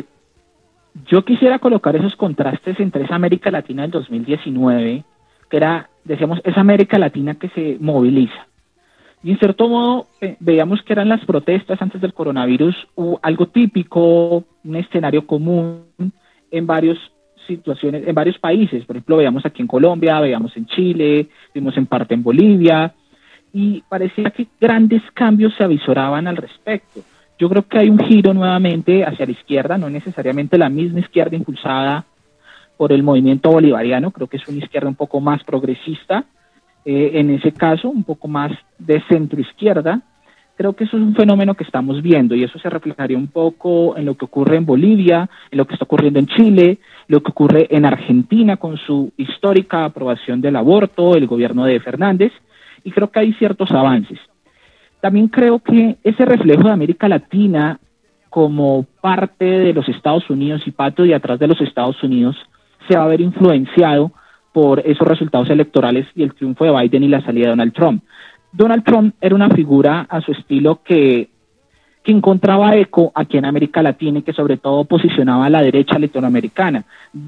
yo quisiera colocar esos contrastes entre esa América Latina del dos mil diecinueve, que era, decíamos, esa América Latina que se moviliza. Y en cierto modo eh, veíamos que eran las protestas antes del coronavirus, uh, algo típico, un escenario común en varias situaciones, en varios países. Por ejemplo, veíamos aquí en Colombia, veíamos en Chile, vimos en parte en Bolivia, y parecía que grandes cambios se avisoraban al respecto. Yo creo que hay un giro nuevamente hacia la izquierda, no necesariamente la misma izquierda impulsada por el movimiento bolivariano, creo que es una izquierda un poco más progresista, eh, en ese caso, un poco más de centro-izquierda. Creo que eso es un fenómeno que estamos viendo y eso se reflejaría un poco en lo que ocurre en Bolivia, en lo que está ocurriendo en Chile, lo que ocurre en Argentina con su histórica aprobación del aborto, el gobierno de Fernández, y creo que hay ciertos avances. También creo que ese reflejo de América Latina como parte de los Estados Unidos y patio de atrás de los Estados Unidos se va a ver influenciado por esos resultados electorales y el triunfo de Biden y la salida de Donald Trump. Donald Trump era una figura a su estilo que, que encontraba eco aquí en América Latina y que sobre todo posicionaba a la derecha latinoamericana.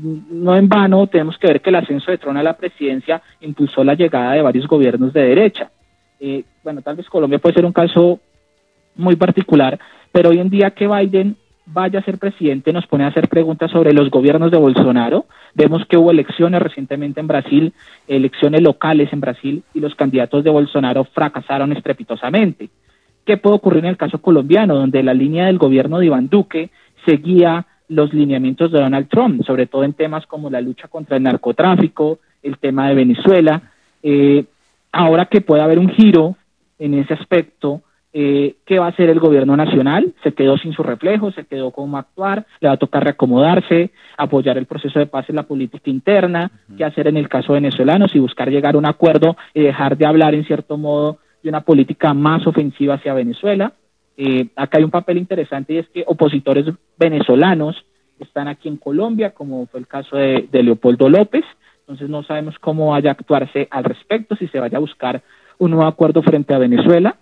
No en vano tenemos que ver que el ascenso de Trump a la presidencia impulsó la llegada de varios gobiernos de derecha. Eh, bueno, tal vez Colombia puede ser un caso muy particular, pero hoy en día que Biden vaya a ser presidente nos pone a hacer preguntas sobre los gobiernos de Bolsonaro. Vemos que hubo elecciones recientemente en Brasil, elecciones locales en Brasil, y los candidatos de Bolsonaro fracasaron estrepitosamente. ¿Qué puede ocurrir en el caso colombiano, donde la línea del gobierno de Iván Duque seguía los lineamientos de Donald Trump, sobre todo en temas como la lucha contra el narcotráfico, el tema de Venezuela? Eh, ahora que puede haber un giro en ese aspecto, Eh, ¿qué va a hacer el gobierno nacional? Se quedó sin su reflejo, se quedó cómo actuar, le va a tocar reacomodarse, apoyar el proceso de paz en la política interna, uh-huh. ¿Qué hacer en el caso venezolano? Si buscar llegar a un acuerdo y dejar de hablar en cierto modo de una política más ofensiva hacia Venezuela. Eh, acá hay un papel interesante y es que opositores venezolanos están aquí en Colombia, como fue el caso de, de Leopoldo López, entonces no sabemos cómo vaya a actuarse al respecto, si se vaya a buscar un nuevo acuerdo frente a Venezuela.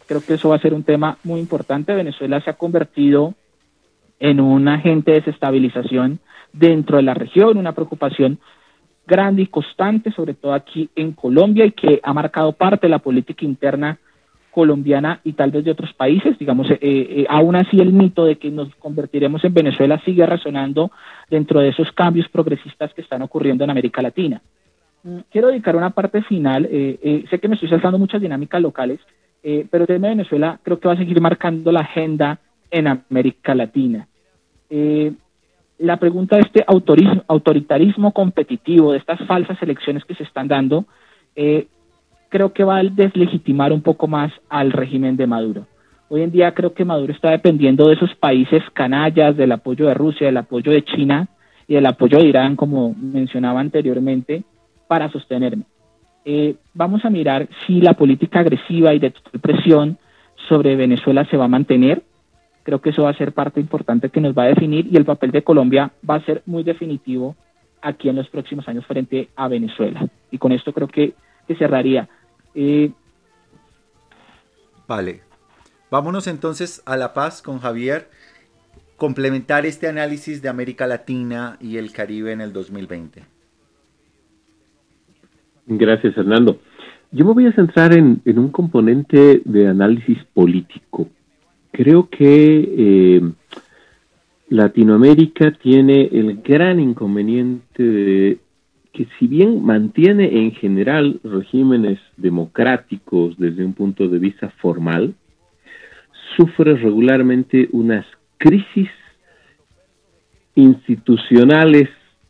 Creo que eso va a ser un tema muy importante. Venezuela se ha convertido en un agente de desestabilización dentro de la región, una preocupación grande y constante, sobre todo aquí en Colombia, y que ha marcado parte de la política interna colombiana y tal vez de otros países. Digamos, eh, eh, aún así el mito de que nos convertiremos en Venezuela sigue resonando dentro de esos cambios progresistas que están ocurriendo en América Latina. Mm, quiero dedicar una parte final, eh, eh, sé que me estoy saltando muchas dinámicas locales, eh, pero el tema de Venezuela creo que va a seguir marcando la agenda en América Latina. Eh, la pregunta de este autorismo, autoritarismo competitivo, de estas falsas elecciones que se están dando, eh, creo que va a deslegitimar un poco más al régimen de Maduro. Hoy en día creo que Maduro está dependiendo de esos países canallas, del apoyo de Rusia, del apoyo de China y del apoyo de Irán, como mencionaba anteriormente, para sostenerme. Eh, vamos a mirar si la política agresiva y de total presión sobre Venezuela se va a mantener. Creo que eso va a ser parte importante que nos va a definir, y el papel de Colombia va a ser muy definitivo aquí en los próximos años frente a Venezuela. Y con esto creo que, que cerraría. Eh, Vale, vámonos entonces a La Paz con Javier, complementar este análisis de América Latina y el Caribe en el dos mil veinte. Gracias, Hernando. Yo me voy a centrar en, en un componente de análisis político. Creo que eh, Latinoamérica tiene el gran inconveniente de que, si bien mantiene en general regímenes democráticos desde un punto de vista formal, sufre regularmente unas crisis institucionales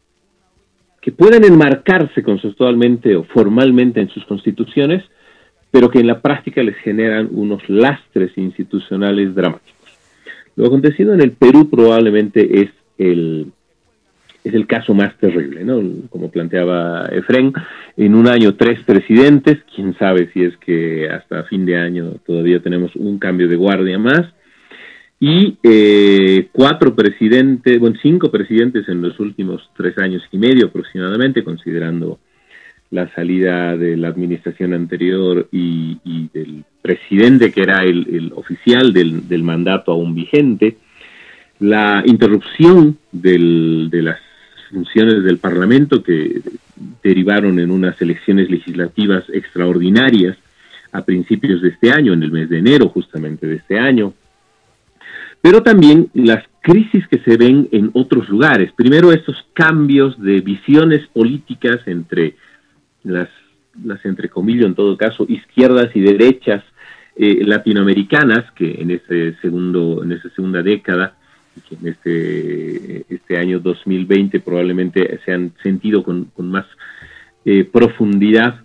que pueden enmarcarse conceptualmente o formalmente en sus constituciones, pero que en la práctica les generan unos lastres institucionales dramáticos. Lo acontecido en el Perú probablemente es el, es el caso más terrible, ¿no? Como planteaba Efrén, en un año tres presidentes, quién sabe si es que hasta fin de año todavía tenemos un cambio de guardia más, y eh, cuatro presidentes, bueno, cinco presidentes en los últimos tres años y medio aproximadamente, considerando la salida de la administración anterior y, y del presidente, que era el, el oficial del, del mandato aún vigente, la interrupción del, de las funciones del Parlamento, que derivaron en unas elecciones legislativas extraordinarias a principios de este año, en el mes de enero justamente de este año, pero también las crisis que se ven en otros lugares. Primero, estos cambios de visiones políticas entre las, las entre comillas, en todo caso, izquierdas y derechas eh, latinoamericanas, que en ese segundo, en esa segunda década, que en este, este año dos mil veinte probablemente se han sentido con, con más eh, profundidad,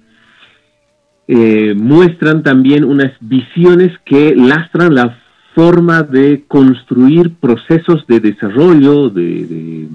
eh, muestran también unas visiones que lastran la forma de construir procesos de desarrollo, de, de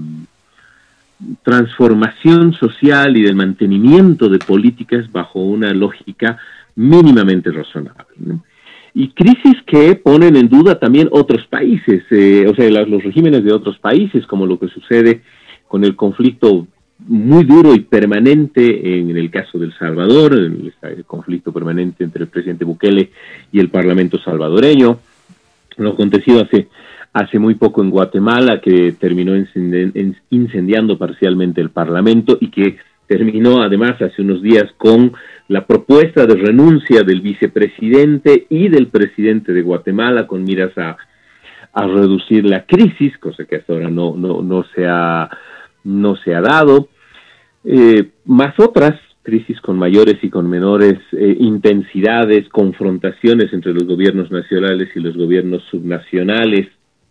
transformación social y del mantenimiento de políticas bajo una lógica mínimamente razonable, ¿no? Y crisis que ponen en duda también otros países, eh, o sea, los, los regímenes de otros países, como lo que sucede con el conflicto muy duro y permanente en el caso de El Salvador, el, el conflicto permanente entre el presidente Bukele y el Parlamento salvadoreño, lo acontecido hace, hace muy poco en Guatemala, que terminó incendiando parcialmente el Parlamento y que terminó además hace unos días con la propuesta de renuncia del vicepresidente y del presidente de Guatemala con miras a, a reducir la crisis, cosa que hasta ahora no, no, no, se, ha, no se ha dado. Eh, más otras crisis con mayores y con menores eh, intensidades, confrontaciones entre los gobiernos nacionales y los gobiernos subnacionales,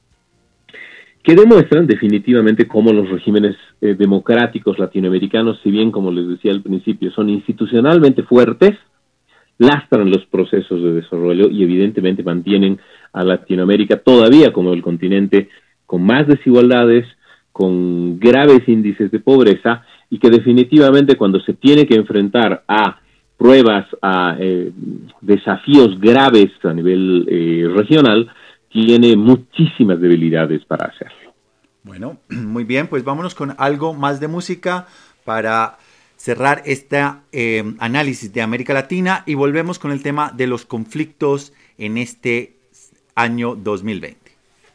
que demuestran definitivamente cómo los regímenes eh, democráticos latinoamericanos, si bien, como les decía al principio, son institucionalmente fuertes, lastran los procesos de desarrollo y evidentemente mantienen a Latinoamérica todavía como el continente con más desigualdades, con graves índices de pobreza, y que definitivamente cuando se tiene que enfrentar a pruebas, a eh, desafíos graves a nivel eh, regional, tiene muchísimas debilidades para hacerlo. Bueno, muy bien, pues vámonos con algo más de música para cerrar este eh, análisis de América Latina y volvemos con el tema de los conflictos en este año dos mil veinte.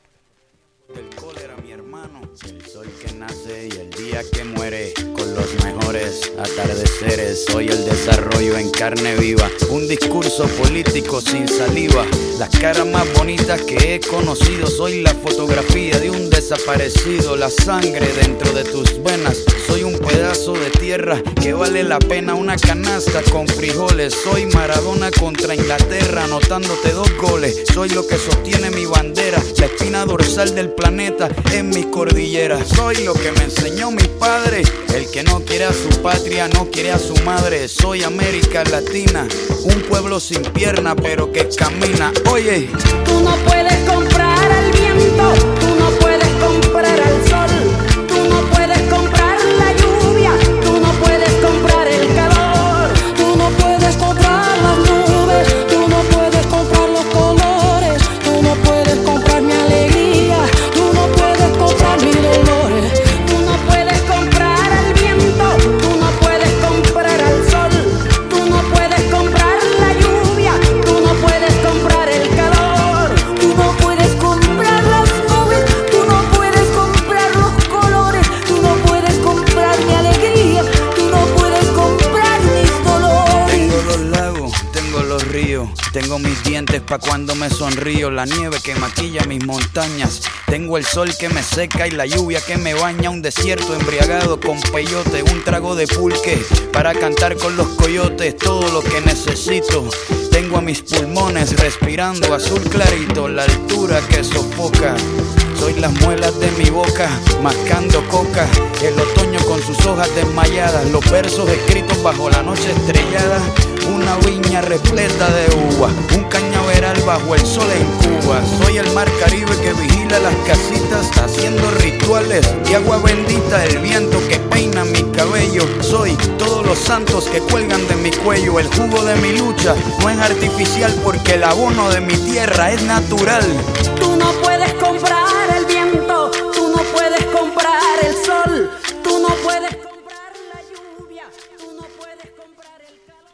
El cólera, mi hermano, el sol que nace y el día que muere, con los mejores atardeceres. Soy el desarrollo en carne viva, un discurso político sin saliva. Las caras más bonitas que he conocido, soy la fotografía de un desaparecido. La sangre dentro de tus venas, soy un pedazo de tierra que vale la pena una canasta con frijoles. Soy Maradona contra Inglaterra, anotándote dos goles. Soy lo que sostiene mi bandera, la espina dorsal del planeta en mis cordilleras. Soy lo que me enseñó mi padre, el que no quiere a su patria, no quiere a su madre. Soy América Latina, un pueblo sin pierna pero que camina. Oye, tú no puedes comprar al viento, tú no puedes comprar al sol, tú no puedes comprar la lluvia, tú no puedes comprar el calor, tú no puedes comprar las nubes, tú no puedes comprar los colores, tú no puedes comprar mi alegría, tú no puedes comprar mis dolores, tú no puedes comprar al viento, tú no puedes comprar al sol, tú no puedes comprar la lluvia, tú no puedes comprar el calor, tú no puedes comprar las nubes, tú no puedes comprar los colores, tú no puedes comprar mi alegría, tú no puedes comprar mis dolores. tengo los lagos, tengo los ríos, tengo mis dientes pa' cuando me sonrío, la nieve que maquilla mis montañas, tengo el sol que me seca y la lluvia que me baña, un desierto embriagado con peyote, un trago de pulque para cantar con los coyotes, todo lo que necesito. Tengo a mis pulmones respirando azul clarito, la altura que sofoca. Soy las muelas de mi boca, mascando coca. El otoño con sus hojas desmayadas, los versos escritos bajo la noche estrellada. Una viña repleta de uva, un cañaveral bajo el sol en Cuba. Soy el mar Caribe que vigila las casitas, haciendo rituales de agua bendita. El viento que peina mi cabello, soy todos los santos que cuelgan de mi cuello. El jugo de mi lucha no es artificial, porque el abono de mi tierra es natural. Tú no puedes comprar el viento, tú no puedes comprar el sol, tú no puedes comprar la lluvia, tú no puedes comprar el calor.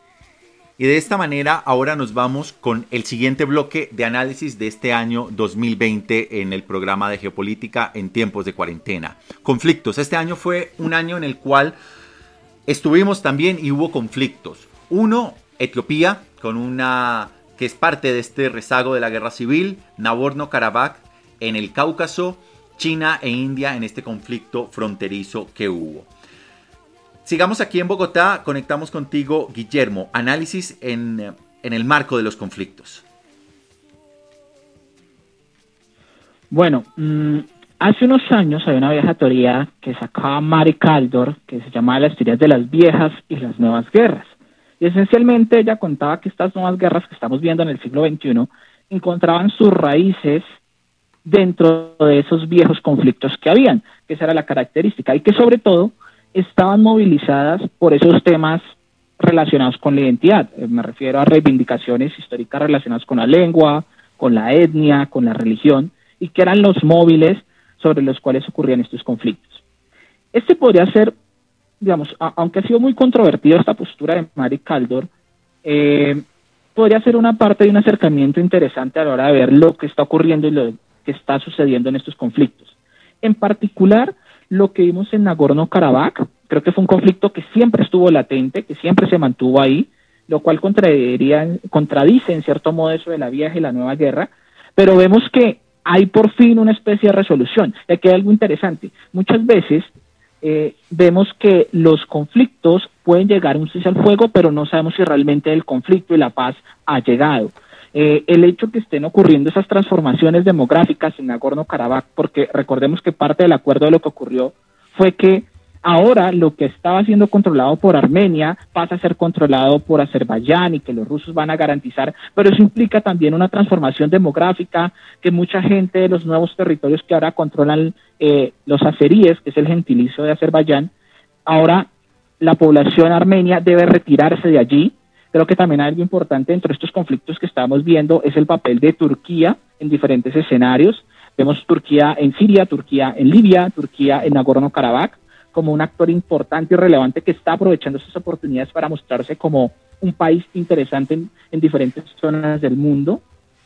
Y de esta manera ahora nos vamos con el siguiente bloque de análisis de este año dos mil veinte en el programa de Geopolítica en tiempos de cuarentena. Conflictos. Este año fue un año en el cual estuvimos también y hubo conflictos. Uno, Etiopía, con una que es parte de este rezago de la guerra civil, Nagorno-Karabaj en el Cáucaso, China e India en este conflicto fronterizo que hubo. Sigamos aquí en Bogotá, conectamos contigo, Guillermo. Análisis en, en el marco de los conflictos. Bueno, mmm, hace unos años había una vieja teoría que sacaba Mari Kaldor, que se llamaba las teorías de las viejas y las nuevas guerras. Y esencialmente ella contaba que estas nuevas guerras que estamos viendo en el siglo veintiuno encontraban sus raíces dentro de esos viejos conflictos que habían, que esa era la característica, y que sobre todo estaban movilizadas por esos temas relacionados con la identidad. Me refiero a reivindicaciones históricas relacionadas con la lengua, con la etnia, con la religión, y que eran los móviles sobre los cuales ocurrían estos conflictos. Este podría ser, digamos, a, aunque ha sido muy controvertida esta postura de Mari Kaldor, eh, podría ser una parte de un acercamiento interesante a la hora de ver lo que está ocurriendo y lo que está sucediendo en estos conflictos. En particular, lo que vimos en Nagorno-Karabaj, creo que fue un conflicto que siempre estuvo latente, que siempre se mantuvo ahí, lo cual contradice en cierto modo eso de la vieja y la nueva guerra, pero vemos que hay por fin una especie de resolución. Y aquí hay algo interesante. Muchas veces eh, vemos que los conflictos pueden llegar a un cese al fuego, pero no sabemos si realmente el conflicto y la paz ha llegado. Eh, el hecho que estén ocurriendo esas transformaciones demográficas en Nagorno-Karabaj, porque recordemos que parte del acuerdo de lo que ocurrió fue que ahora lo que estaba siendo controlado por Armenia pasa a ser controlado por Azerbaiyán y que los rusos van a garantizar, pero eso implica también una transformación demográfica, que mucha gente de los nuevos territorios que ahora controlan eh, los azeríes, que es el gentilicio de Azerbaiyán, ahora la población armenia debe retirarse de allí. Creo que también hay algo importante dentro de estos conflictos que estamos viendo es el papel de Turquía en diferentes escenarios. Vemos Turquía en Siria, Turquía en Libia, Turquía en Nagorno-Karabaj. como un actor importante y relevante que está aprovechando estas oportunidades para mostrarse como un país interesante en, en diferentes zonas del mundo.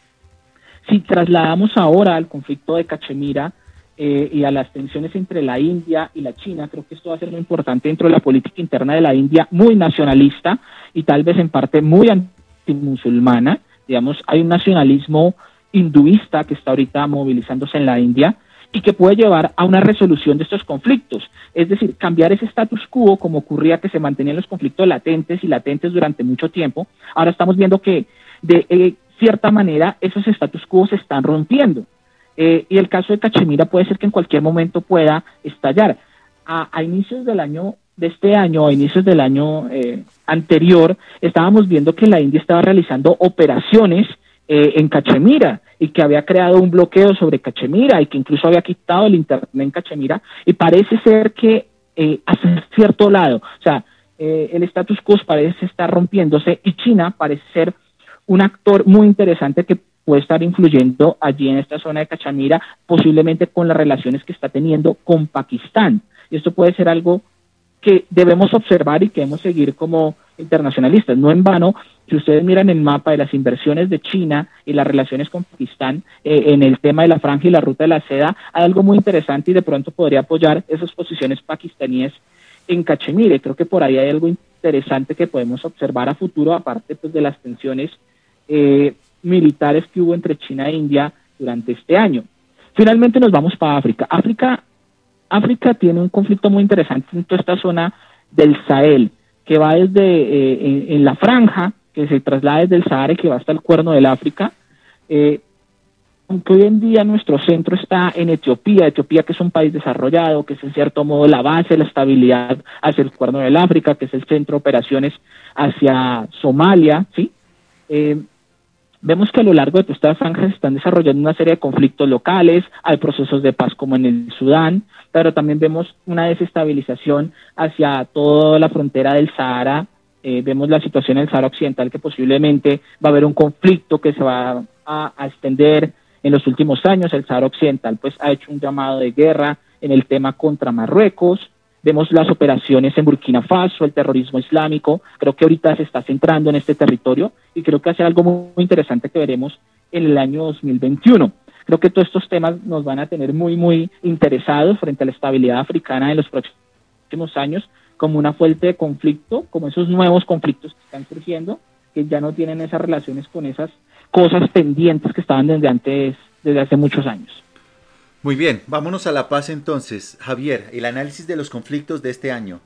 Si trasladamos ahora al conflicto de Cachemira eh, y a las tensiones entre la India y la China, creo que esto va a ser muy importante dentro de la política interna de la India, muy nacionalista y tal vez en parte muy antimusulmana. Digamos, hay un nacionalismo hinduista que está ahorita movilizándose en la India y que puede llevar a una resolución de estos conflictos, es decir, cambiar ese status quo como ocurría que se mantenían los conflictos latentes y latentes durante mucho tiempo. Ahora estamos viendo que de eh, cierta manera esos status quo se están rompiendo eh, y el caso de Cachemira puede ser que en cualquier momento pueda estallar. A, a inicios del año de este año, a inicios del año eh, anterior, estábamos viendo que la India estaba realizando operaciones eh, en Cachemira y que había creado un bloqueo sobre Cachemira y que incluso había quitado el internet en Cachemira, y parece ser que eh, hacia cierto lado, o sea, eh, el status quo parece estar rompiéndose y China parece ser un actor muy interesante que puede estar influyendo allí en esta zona de Cachemira, posiblemente con las relaciones que está teniendo con Pakistán. Y esto puede ser algo que debemos observar y que debemos seguir como internacionalistas. No en vano, si ustedes miran el mapa de las inversiones de China y las relaciones con Pakistán eh, en el tema de la franja y la ruta de la seda, hay algo muy interesante y de pronto podría apoyar esas posiciones pakistaníes en Cachemira. Y creo que por ahí hay algo interesante que podemos observar a futuro, aparte pues, de las tensiones eh, militares que hubo entre China e India durante este año. Finalmente nos vamos para África. África África tiene un conflicto muy interesante en toda esta zona del Sahel, que va desde eh, en, en la franja, que se traslada desde el Sahara y que va hasta el Cuerno del África. Eh, aunque hoy en día nuestro centro está en Etiopía, Etiopía que es un país desarrollado, que es en cierto modo la base de la estabilidad hacia el Cuerno del África, que es el centro de operaciones hacia Somalia, ¿sí? Eh, Vemos que a lo largo de todas estas franjas se están desarrollando una serie de conflictos locales, hay procesos de paz como en el Sudán, pero también vemos una desestabilización hacia toda la frontera del Sahara. Eh, vemos la situación en el Sahara Occidental, que posiblemente va a haber un conflicto que se va a, a extender en los últimos años. El Sahara Occidental pues ha hecho un llamado de guerra en el tema contra Marruecos. Vemos las operaciones en Burkina Faso, el terrorismo islámico. Creo que ahorita se está centrando en este territorio y creo que hace algo muy, muy interesante que veremos en el año dos mil veintiuno. Creo que todos estos temas nos van a tener muy, muy interesados frente a la estabilidad africana en los próximos años, como una fuente de conflicto, como esos nuevos conflictos que están surgiendo, que ya no tienen esas relaciones con esas cosas pendientes que estaban desde antes, desde hace muchos años. Muy bien, vámonos a la paz entonces. Javier, el análisis de los conflictos de este año.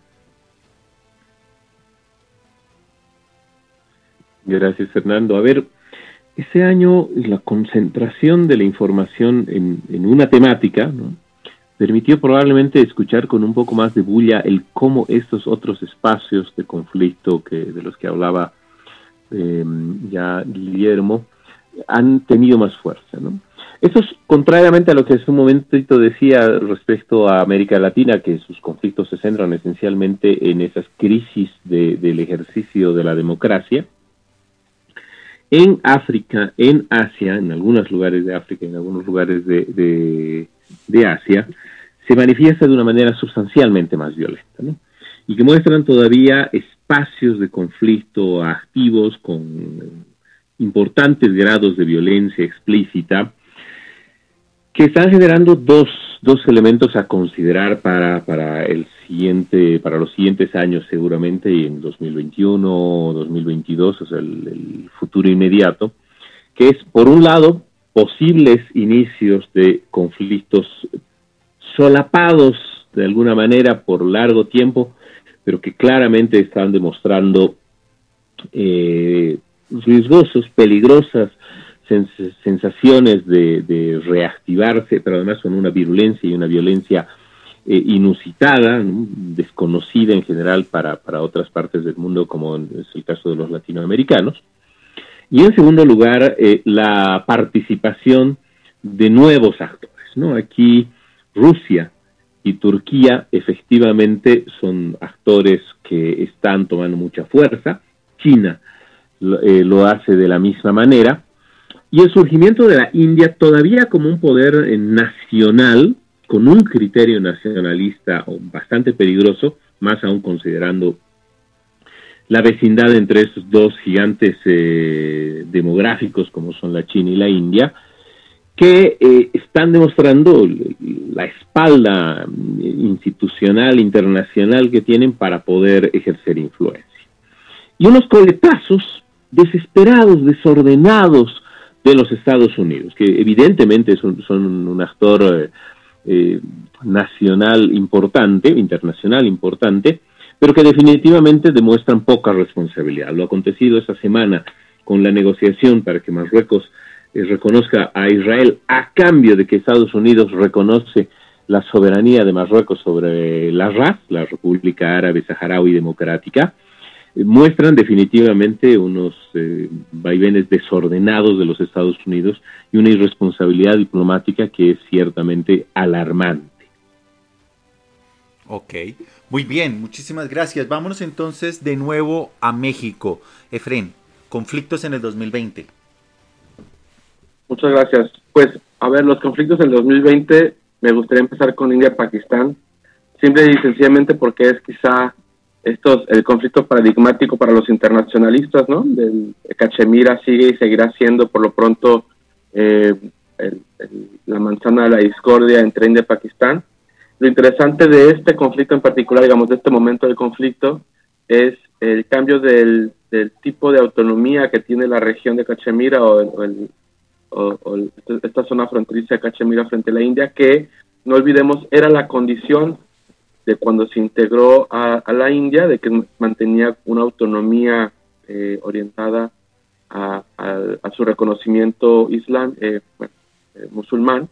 Gracias, Fernando. A ver, ese año la concentración de la información en, en una temática, ¿no?, permitió probablemente escuchar con un poco más de bulla el cómo estos otros espacios de conflicto que de los que hablaba eh, ya Guillermo han tenido más fuerza, ¿no? Eso es contrariamente a lo que hace un momentito decía respecto a América Latina, que sus conflictos se centran esencialmente en esas crisis de, del ejercicio de la democracia. En África, en Asia, en algunos lugares de África, en algunos lugares de, de, de Asia, se manifiesta de una manera sustancialmente más violenta, ¿no? Y que muestran todavía espacios de conflicto activos con importantes grados de violencia explícita, que están generando dos, dos elementos a considerar para, para el siguiente, para los siguientes años seguramente, y en dos mil veintiuno, dos mil veintidós, o sea, el, el futuro inmediato, que es, por un lado, posibles inicios de conflictos solapados de alguna manera por largo tiempo, pero que claramente están demostrando eh, riesgosos, peligrosas sens- sensaciones de, de reactivarse, pero además con una virulencia y una violencia eh, inusitada, ¿no?, desconocida en general para, para otras partes del mundo, como es el caso de los latinoamericanos. Y en segundo lugar, eh, la participación de nuevos actores, ¿no? Aquí Rusia y Turquía efectivamente son actores que están tomando mucha fuerza. China eh, lo hace de la misma manera. Y el surgimiento de la India todavía como un poder eh, nacional, con un criterio nacionalista bastante peligroso, más aún considerando la vecindad entre estos dos gigantes eh, demográficos como son la China y la India, que eh, están demostrando la espalda institucional internacional que tienen para poder ejercer influencia. Y unos coletazos desesperados, desordenados de los Estados Unidos, que evidentemente son, son un actor eh, eh, nacional importante, internacional importante, pero que definitivamente demuestran poca responsabilidad. Lo acontecido esta semana con la negociación para que Marruecos eh, reconozca a Israel a cambio de que Estados Unidos reconoce la soberanía de Marruecos sobre la R A S, la República Árabe Saharaui Democrática, eh, muestran definitivamente unos eh, vaivenes desordenados de los Estados Unidos y una irresponsabilidad diplomática que es ciertamente alarmante. Ok, muy bien, muchísimas gracias. Vámonos entonces de nuevo a México. Efren, conflictos en el dos mil veinte. Muchas gracias. Pues, a ver, los conflictos en el dos mil veinte, me gustaría empezar con India-Pakistán, simple y sencillamente porque es quizá estos, el conflicto paradigmático para los internacionalistas, ¿no? Del Cachemira sigue y seguirá siendo por lo pronto eh, el, el, la manzana de la discordia entre India y Pakistán. Lo interesante de este conflicto en particular, digamos, de este momento del conflicto, es el cambio del, del tipo de autonomía que tiene la región de Cachemira o, el, o, el, o, o el, esta zona fronteriza de Cachemira frente a la India, que, no olvidemos, era la condición de cuando se integró a, a la India, de que mantenía una autonomía eh, orientada a, a, a su reconocimiento islam, eh, bueno, eh, musulmán.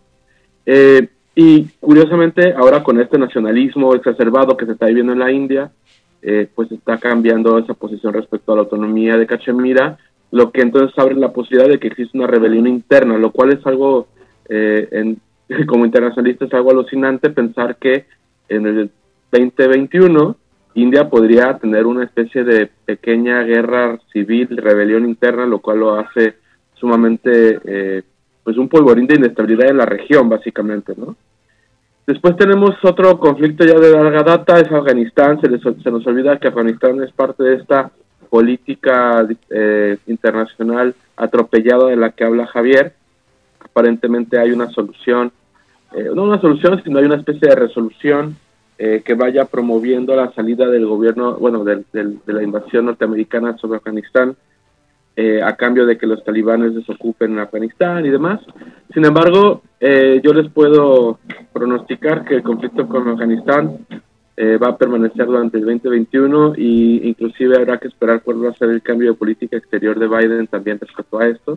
Eh, Y curiosamente, ahora con este nacionalismo exacerbado que se está viviendo en la India, eh, pues está cambiando esa posición respecto a la autonomía de Cachemira, lo que entonces abre la posibilidad de que exista una rebelión interna, lo cual es algo, eh, en, como internacionalista, es algo alucinante pensar que en el veinte veintiuno India podría tener una especie de pequeña guerra civil, rebelión interna, lo cual lo hace sumamente... Eh, pues un polvorín de inestabilidad en la región, básicamente, ¿no? Después tenemos otro conflicto ya de larga data, es Afganistán. Se, les, se nos olvida que Afganistán es parte de esta política eh, internacional atropellada de la que habla Javier. Aparentemente hay una solución, eh, no una solución, sino hay una especie de resolución eh, que vaya promoviendo la salida del gobierno, bueno, del, del, de la invasión norteamericana sobre Afganistán, Eh, a cambio de que los talibanes desocupen Afganistán y demás. Sin embargo, eh, yo les puedo pronosticar que el conflicto con Afganistán eh, va a permanecer durante el veinte veintiuno y inclusive habrá que esperar cuál va a ser el cambio de política exterior de Biden también respecto a esto,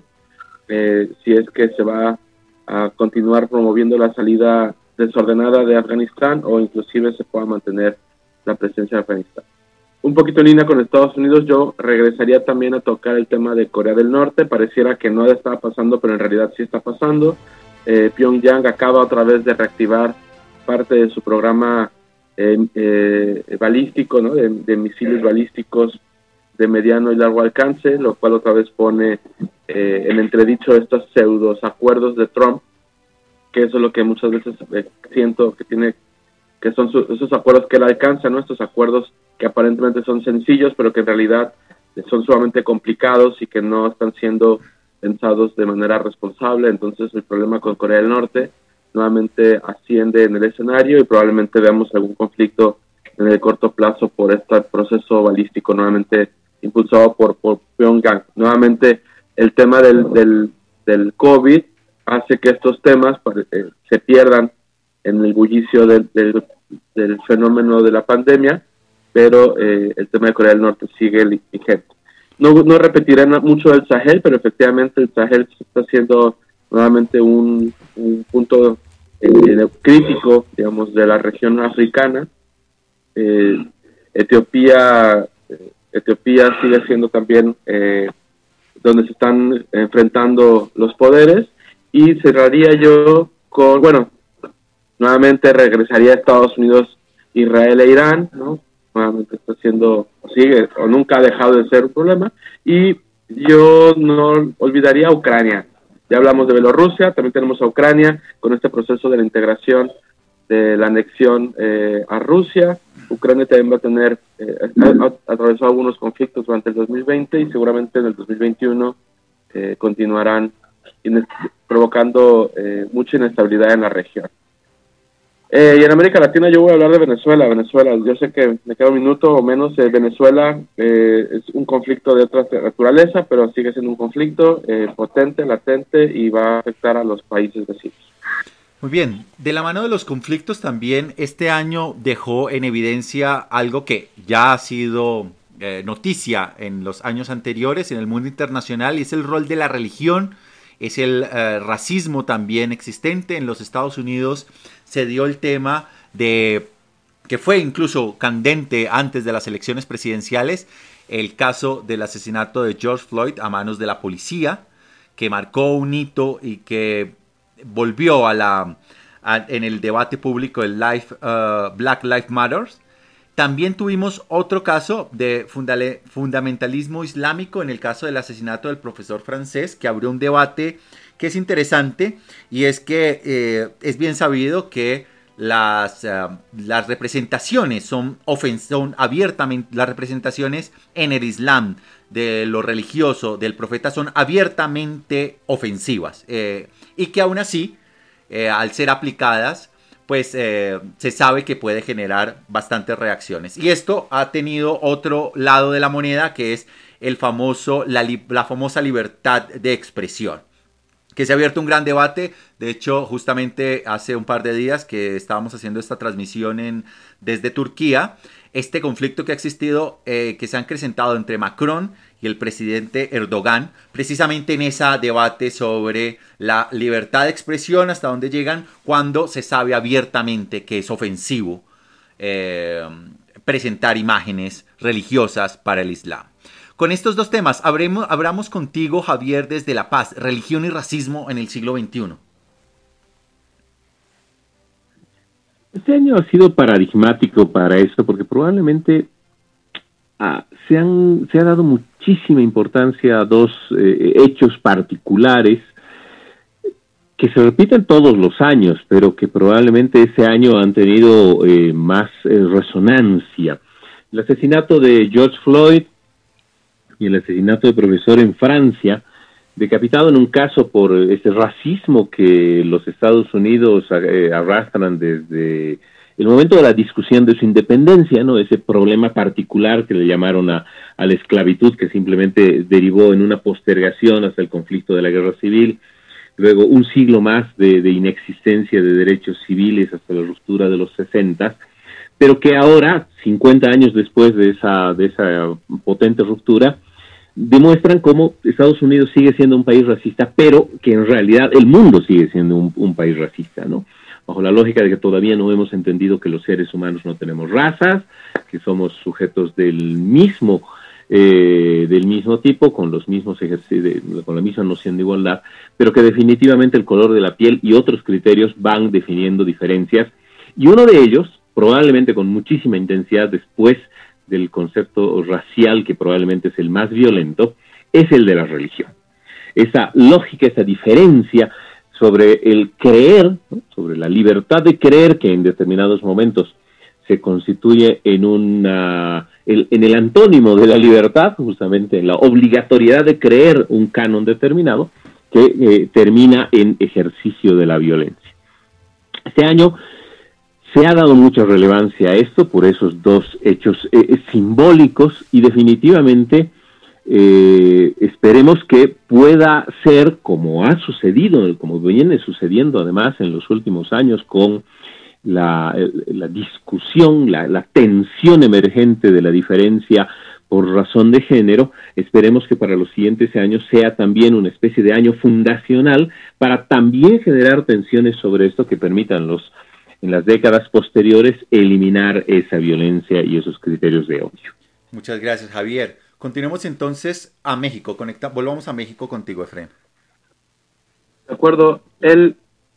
eh, si es que se va a continuar promoviendo la salida desordenada de Afganistán o inclusive se pueda mantener la presencia de Afganistán. Un poquito en línea con Estados Unidos, yo regresaría también a tocar el tema de Corea del Norte. Pareciera que no estaba pasando, pero en realidad sí está pasando. Eh, Pyongyang acaba otra vez de reactivar parte de su programa eh, eh, balístico, ¿no? de, de misiles balísticos de mediano y largo alcance, lo cual otra vez pone eh, en entredicho estos pseudos acuerdos de Trump, que eso es lo que muchas veces eh, siento que tiene, que son su, esos acuerdos que él alcanza, ¿no? Estos acuerdos que aparentemente son sencillos, pero que en realidad son sumamente complicados y que no están siendo pensados de manera responsable. Entonces el problema con Corea del Norte nuevamente asciende en el escenario y probablemente veamos algún conflicto en el corto plazo por este proceso balístico nuevamente impulsado por, por Pyongyang. Nuevamente el tema del, del, del COVID hace que estos temas eh, se pierdan en el bullicio del, del, del fenómeno de la pandemia, pero eh, el tema de Corea del Norte sigue vigente. No, no repetiré mucho del Sahel, pero efectivamente el Sahel está siendo nuevamente un, un punto eh, crítico, digamos, de la región africana. Eh, Etiopía, eh, Etiopía sigue siendo también eh, donde se están enfrentando los poderes, y cerraría yo con, bueno, nuevamente regresaría a Estados Unidos, Israel e Irán, ¿no? Nuevamente está siendo, sigue o nunca ha dejado de ser un problema, y yo no olvidaría Ucrania. Ya hablamos de Bielorrusia, también tenemos a Ucrania con este proceso de la integración de la anexión eh, a Rusia. Ucrania también va a tener, eh, ha, ha atravesado algunos conflictos durante el dos mil veinte y seguramente en el dos mil veintiuno eh, continuarán provocando eh, mucha inestabilidad en la región. Eh, y en América Latina yo voy a hablar de Venezuela. Venezuela, yo sé que me queda un minuto o menos. Eh, Venezuela eh, es un conflicto de otra naturaleza, pero sigue siendo un conflicto eh, potente, latente y va a afectar a los países vecinos. Muy bien, de la mano de los conflictos también este año dejó en evidencia algo que ya ha sido eh, noticia en los años anteriores en el mundo internacional, y es el rol de la religión, es el eh, racismo también existente. En los Estados Unidos se dio el tema de, que fue incluso candente antes de las elecciones presidenciales, el caso del asesinato de George Floyd a manos de la policía, que marcó un hito y que volvió a la, a, en el debate público el Life, uh, Black Lives Matter. También tuvimos otro caso de fundale, fundamentalismo islámico en el caso del asesinato del profesor francés, que abrió un debate que es interesante, y es que eh, es bien sabido que las, uh, las representaciones son, ofen son abiertamente, las representaciones en el Islam de lo religioso del profeta son abiertamente ofensivas, eh, y que aún así, eh, al ser aplicadas, pues eh, se sabe que puede generar bastantes reacciones. Y esto ha tenido otro lado de la moneda, que es el famoso, la, la famosa libertad de expresión, que se ha abierto un gran debate. De hecho, justamente hace un par de días que estábamos haciendo esta transmisión en, desde Turquía, este conflicto que ha existido, eh, que se ha acrecentado entre Macron y el presidente Erdogan, precisamente en ese debate sobre la libertad de expresión, hasta dónde llegan cuando se sabe abiertamente que es ofensivo eh, presentar imágenes religiosas para el Islam. Con estos dos temas, habremos, hablamos contigo, Javier, desde La Paz, religión y racismo en el siglo veintiuno. Este año ha sido paradigmático para eso, porque probablemente ah, se, han, se ha dado muchísima importancia a dos eh, hechos particulares que se repiten todos los años, pero que probablemente este año han tenido eh, más eh, resonancia. El asesinato de George Floyd y el asesinato del profesor en Francia, decapitado en un caso por ese racismo que los Estados Unidos eh, arrastran desde el momento de la discusión de su independencia, ¿no? Ese problema particular que le llamaron a, a la esclavitud, que simplemente derivó en una postergación hasta el conflicto de la guerra civil, luego un siglo más de, de inexistencia de derechos civiles hasta la ruptura de los sesenta, pero que ahora, cincuenta años después de esa, de esa potente ruptura, demuestran cómo Estados Unidos sigue siendo un país racista, pero que en realidad el mundo sigue siendo un, un país racista, ¿no? Bajo la lógica de que todavía no hemos entendido que los seres humanos no tenemos razas, que somos sujetos del mismo, eh, del mismo tipo, con los mismos ejercicios, con la misma noción de igualdad, pero que definitivamente el color de la piel y otros criterios van definiendo diferencias, y uno de ellos, probablemente con muchísima intensidad después del concepto racial, que probablemente es el más violento, es el de la religión. Esa lógica, esa diferencia sobre el creer, ¿no? Sobre la libertad de creer, que en determinados momentos se constituye en una el, en el antónimo de la libertad, justamente en la obligatoriedad de creer un canon determinado, que eh, termina en ejercicio de la violencia. Este año se ha dado mucha relevancia a esto por esos dos hechos eh, simbólicos, y definitivamente eh, esperemos que pueda ser, como ha sucedido, como viene sucediendo además en los últimos años con la, la discusión, la, la tensión emergente de la diferencia por razón de género, esperemos que para los siguientes años sea también una especie de año fundacional para también generar tensiones sobre esto que permitan los en las décadas posteriores eliminar esa violencia y esos criterios de odio. Muchas gracias, Javier. Continuemos entonces a México. Conecta, volvamos a México contigo, Efraín. De acuerdo. El,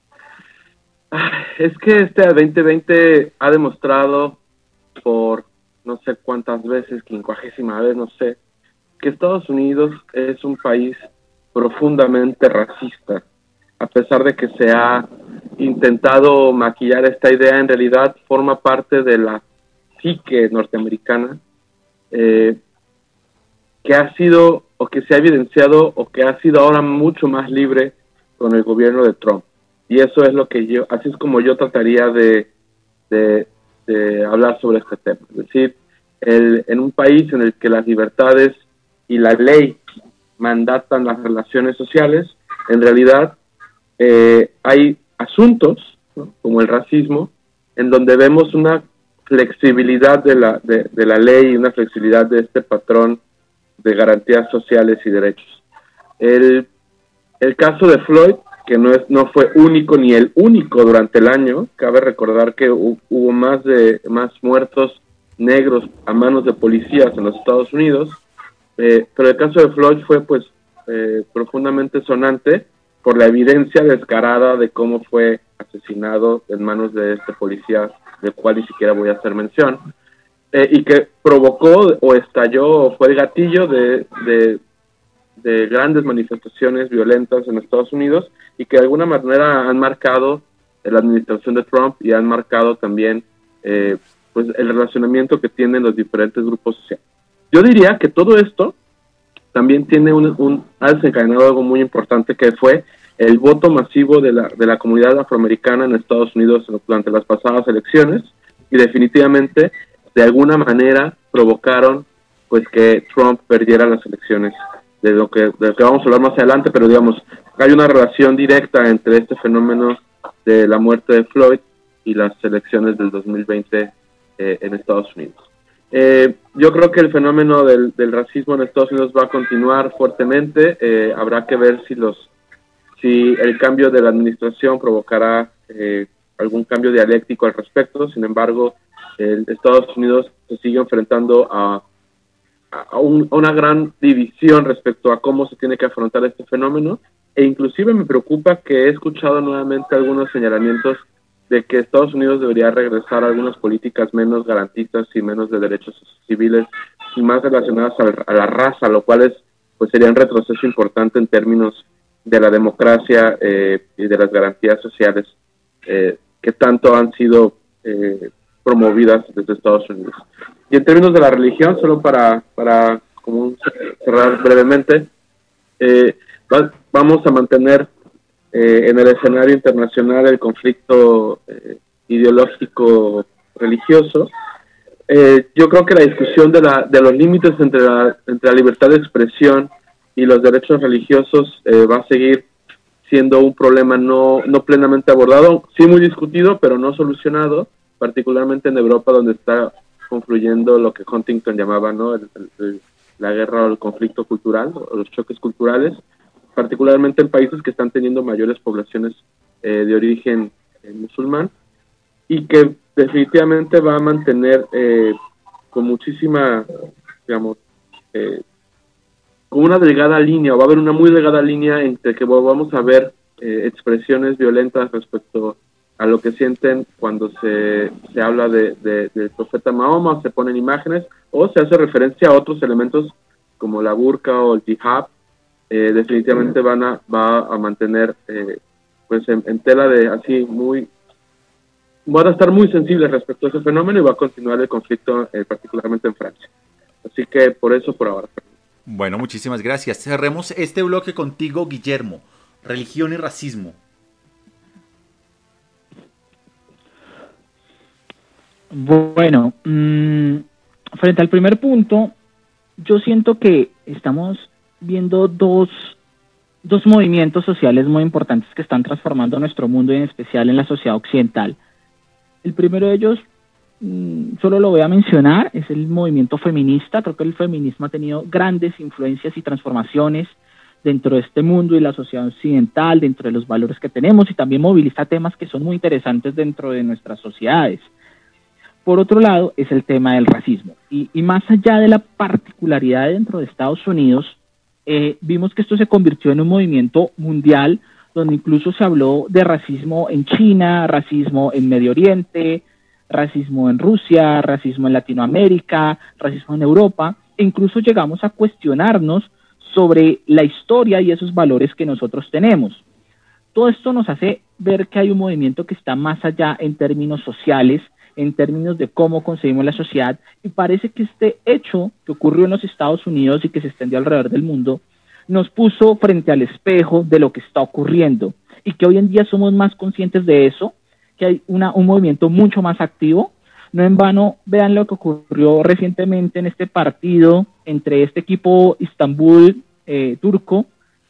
es que este veinte veinte ha demostrado por no sé cuántas veces, quincuagésima vez, no sé, que Estados Unidos es un país profundamente racista. a pesar de que se ha intentado maquillar esta idea, en realidad forma parte de la psique norteamericana, eh, que ha sido, o que se ha evidenciado, o que ha sido ahora mucho más libre con el gobierno de Trump. Y eso es lo que yo, así es como yo trataría de, de, de hablar sobre este tema. Es decir, el, en un país en el que las libertades y la ley mandatan las relaciones sociales, en realidad eh, hay asuntos, ¿no?, como el racismo, en donde vemos una flexibilidad de la, de, de la ley y una flexibilidad de este patrón de garantías sociales y derechos. El, el caso de Floyd, que no, es, no fue único ni el único durante el año, cabe recordar que hu, hubo más, de, más muertos negros a manos de policías en los Estados Unidos, eh, pero el caso de Floyd fue pues eh, profundamente sonante por la evidencia descarada de cómo fue asesinado en manos de este policía, del cual ni siquiera voy a hacer mención, eh, y que provocó o estalló o fue el gatillo de, de, de grandes manifestaciones violentas en Estados Unidos y que de alguna manera han marcado la administración de Trump y han marcado también eh, pues el relacionamiento que tienen los diferentes grupos sociales. Yo diría que todo esto también tiene un, un ha desencadenado algo muy importante, que fue el voto masivo de la, de la comunidad afroamericana en Estados Unidos durante las pasadas elecciones, y definitivamente de alguna manera provocaron pues que Trump perdiera las elecciones, de lo que, de lo que vamos a hablar más adelante, pero digamos, hay una relación directa entre este fenómeno de la muerte de Floyd y las elecciones del dos mil veinte eh, en Estados Unidos. Eh, yo creo que el fenómeno del, del racismo en Estados Unidos va a continuar fuertemente. Eh, habrá que ver si los si el cambio de la administración provocará eh, algún cambio dialéctico al respecto. Sin embargo, el Estados Unidos se sigue enfrentando a, a, un, a una gran división respecto a cómo se tiene que afrontar este fenómeno, e inclusive me preocupa que he escuchado nuevamente algunos señalamientos de que Estados Unidos debería regresar a algunas políticas menos garantistas y menos de derechos civiles y más relacionadas a, a la raza, lo cual es, pues sería un retroceso importante en términos de la democracia eh, y de las garantías sociales eh, que tanto han sido eh, promovidas desde Estados Unidos. Y en términos de la religión, solo para, para como cerrar brevemente, eh, va, vamos a mantener eh, en el escenario internacional el conflicto eh, ideológico religioso. Eh, yo creo que la discusión de, la, de los límites entre la, entre la libertad de expresión y los derechos religiosos eh, va a seguir siendo un problema no, no plenamente abordado, sí muy discutido, pero no solucionado, particularmente en Europa, donde está confluyendo lo que Huntington llamaba, ¿no?, el, el, la guerra o el conflicto cultural, o los choques culturales, particularmente en países que están teniendo mayores poblaciones eh, de origen eh, musulmán, y que definitivamente va a mantener eh, con muchísima, digamos, eh, con una delgada línea, o va a haber una muy delgada línea entre que vamos a ver eh, expresiones violentas respecto a lo que sienten cuando se, se habla de, de, del profeta Mahoma, se ponen imágenes, o se hace referencia a otros elementos como la burka o el hijab. Eh, definitivamente van a, va a mantener eh, pues en, en tela de así muy, van a estar muy sensibles respecto a ese fenómeno, y va a continuar el conflicto eh, particularmente en Francia. Así que por eso por ahora. Bueno, muchísimas gracias. Cerremos este bloque contigo, Guillermo. Religión y racismo. Bueno, mmm, frente al primer punto, yo siento que estamos viendo dos, dos movimientos sociales muy importantes que están transformando nuestro mundo, y en especial en la sociedad occidental. El primero de ellos, mmm, solo lo voy a mencionar, es el movimiento feminista. Creo que el feminismo ha tenido grandes influencias y transformaciones dentro de este mundo y la sociedad occidental, dentro de los valores que tenemos, y también moviliza temas que son muy interesantes dentro de nuestras sociedades. Por otro lado, es el tema del racismo. Y, y más allá de la particularidad dentro de Estados Unidos, eh, vimos que esto se convirtió en un movimiento mundial, donde incluso se habló de racismo en China, racismo en Medio Oriente, racismo en Rusia, racismo en Latinoamérica, racismo en Europa, e incluso llegamos a cuestionarnos sobre la historia y esos valores que nosotros tenemos. Todo esto nos hace ver que hay un movimiento que está más allá en términos sociales, en términos de cómo concebimos la sociedad, y parece que este hecho que ocurrió en los Estados Unidos y que se extendió alrededor del mundo, nos puso frente al espejo de lo que está ocurriendo, y que hoy en día somos más conscientes de eso, que hay una, un movimiento mucho más activo. No en vano, vean lo que ocurrió recientemente en este partido entre este equipo Istambul eh, turco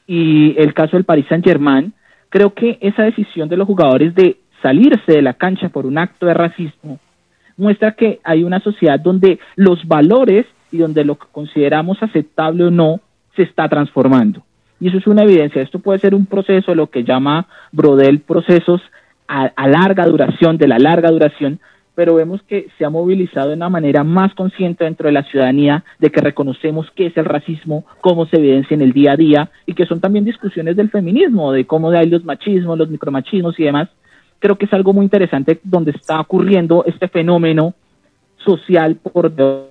y el caso del Paris Saint-Germain. Creo que esa decisión de los jugadores de salirse de la cancha por un acto de racismo muestra que hay una sociedad donde los valores y donde lo que consideramos aceptable o no se está transformando. Y eso es una evidencia. Esto puede ser un proceso, lo que llama Brodel, procesos a, a larga duración, de la larga duración, pero vemos que se ha movilizado de una manera más consciente dentro de la ciudadanía, de que reconocemos qué es el racismo, cómo se evidencia en el día a día, y que son también discusiones del feminismo, de cómo hay los machismos, los micromachismos y demás. Creo que es algo muy interesante donde está ocurriendo este fenómeno social por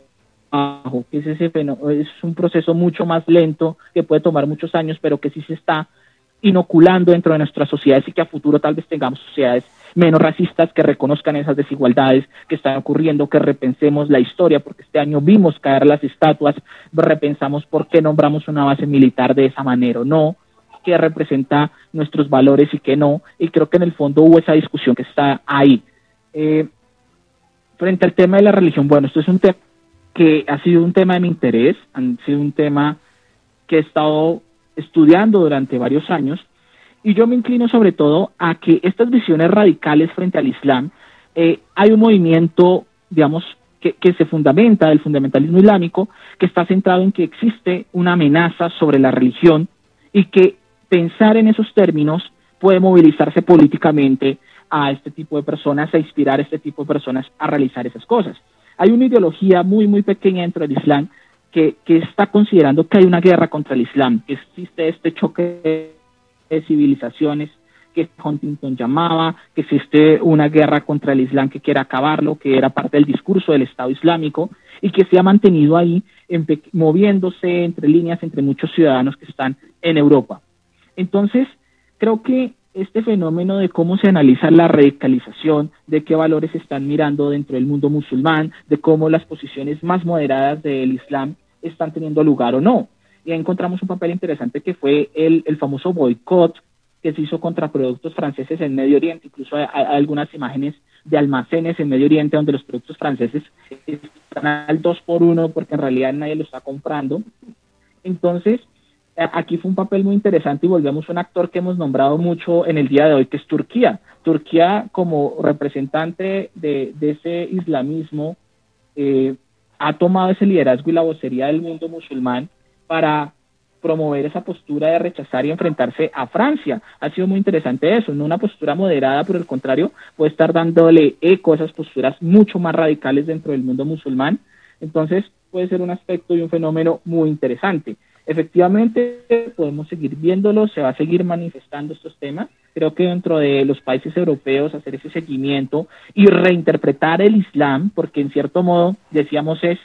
debajo, que es, ese fenómeno, es un proceso mucho más lento, que puede tomar muchos años, pero que sí se está inoculando dentro de nuestras sociedades, y que a futuro tal vez tengamos sociedades menos racistas, que reconozcan esas desigualdades que están ocurriendo, que repensemos la historia, porque este año vimos caer las estatuas, repensamos por qué nombramos una base militar de esa manera o no, qué representa nuestros valores y qué no, y creo que en el fondo hubo esa discusión que está ahí. Eh, frente al tema de la religión, bueno, esto es un tema que ha sido un tema de mi interés, ha sido un tema que he estado estudiando durante varios años, y yo me inclino sobre todo a que estas visiones radicales frente al Islam, eh, hay un movimiento, digamos, que, que se fundamenta del fundamentalismo islámico, que está centrado en que existe una amenaza sobre la religión, y que pensar en esos términos puede movilizarse políticamente a este tipo de personas, a inspirar a este tipo de personas a realizar esas cosas. Hay una ideología muy, muy pequeña dentro del Islam que, que está considerando que hay una guerra contra el Islam, que existe este choque de civilizaciones que Huntington llamaba, que existe una guerra contra el Islam que quiere acabarlo, que era parte del discurso del Estado Islámico, y que se ha mantenido ahí en, moviéndose entre líneas entre muchos ciudadanos que están en Europa. Entonces, creo que este fenómeno de cómo se analiza la radicalización, de qué valores se están mirando dentro del mundo musulmán, de cómo las posiciones más moderadas del Islam están teniendo lugar o no. Y ahí encontramos un papel interesante que fue el, el famoso boicot que se hizo contra productos franceses en Medio Oriente. Incluso hay, hay algunas imágenes de almacenes en Medio Oriente donde los productos franceses están al dos por uno porque en realidad nadie lo está comprando. Entonces, aquí fue un papel muy interesante y volvemos a un actor que hemos nombrado mucho en el día de hoy, que es Turquía. Turquía, como representante de, de ese islamismo, eh, ha tomado ese liderazgo y la vocería del mundo musulmán para promover esa postura de rechazar y enfrentarse a Francia. Ha sido muy interesante eso, no una postura moderada, por el contrario, puede estar dándole eco a esas posturas mucho más radicales dentro del mundo musulmán. Entonces, puede ser un aspecto y un fenómeno muy interesante. Efectivamente, podemos seguir viéndolo, se va a seguir manifestando estos temas. Creo que dentro de los países europeos hacer ese seguimiento y reinterpretar el Islam, porque en cierto modo, decíamos, es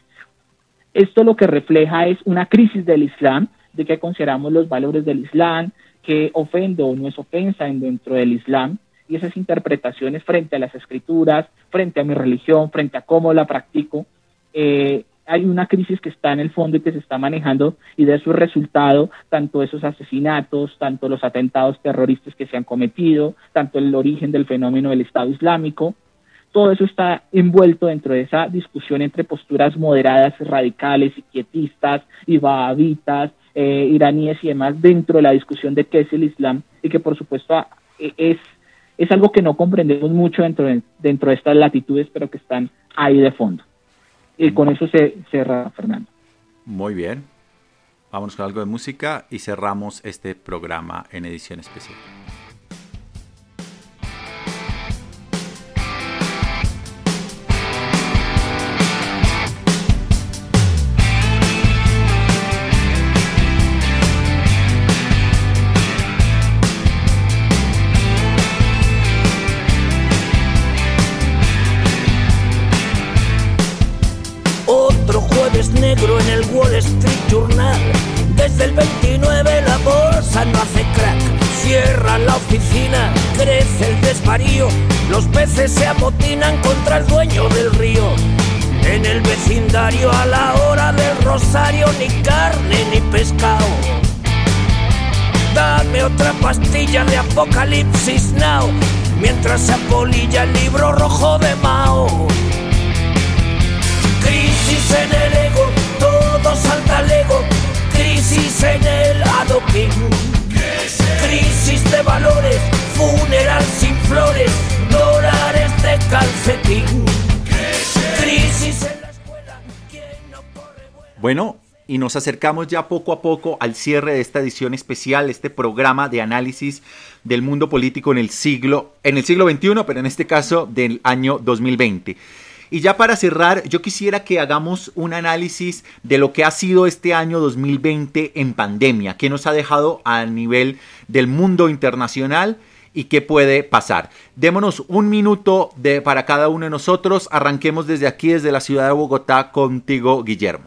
esto lo que refleja es una crisis del Islam, de que consideramos los valores del Islam, que ofende o no es ofensa dentro del Islam, y esas interpretaciones frente a las escrituras, frente a mi religión, frente a cómo la practico. Eh, hay una crisis que está en el fondo y que se está manejando, y de su resultado, tanto esos asesinatos, tanto los atentados terroristas que se han cometido, tanto el origen del fenómeno del Estado Islámico, todo eso está envuelto dentro de esa discusión entre posturas moderadas, radicales y quietistas, y wahabitas, eh, iraníes y demás, dentro de la discusión de qué es el Islam, y que por supuesto es, es algo que no comprendemos mucho dentro de, dentro de estas latitudes, pero que están ahí de fondo. Y con eso se cerra, Fernando. Muy bien. Vamos con algo de música y cerramos este programa en edición especial. Negro en el Wall Street Journal. Desde el veintinueve la bolsa no hace crack. cierran la oficina, crece el desvarío, los peces se amotinan contra el dueño del río. En el vecindario a la hora del rosario, ni carne ni pescado. Dame otra pastilla de Apocalipsis Now, mientras se apolilla el libro rojo de Mao. Crisis en el ego, todo salta al ego. Crisis en el adoquín. Crisis de valores, funeral sin flores, dólares de calcetín. Crisis en la escuela, ¿quién no corre bueno? Bueno, y nos acercamos ya poco a poco al cierre de esta edición especial, este programa de análisis del mundo político en el siglo, en el siglo veintiuno, pero en este caso del año dos mil veinte. Y ya para cerrar, yo quisiera que hagamos un análisis de lo que ha sido este año dos mil veinte en pandemia, qué nos ha dejado a nivel del mundo internacional y qué puede pasar. Démonos un minuto de, para cada uno de nosotros. Arranquemos desde aquí, desde la ciudad de Bogotá, contigo, Guillermo.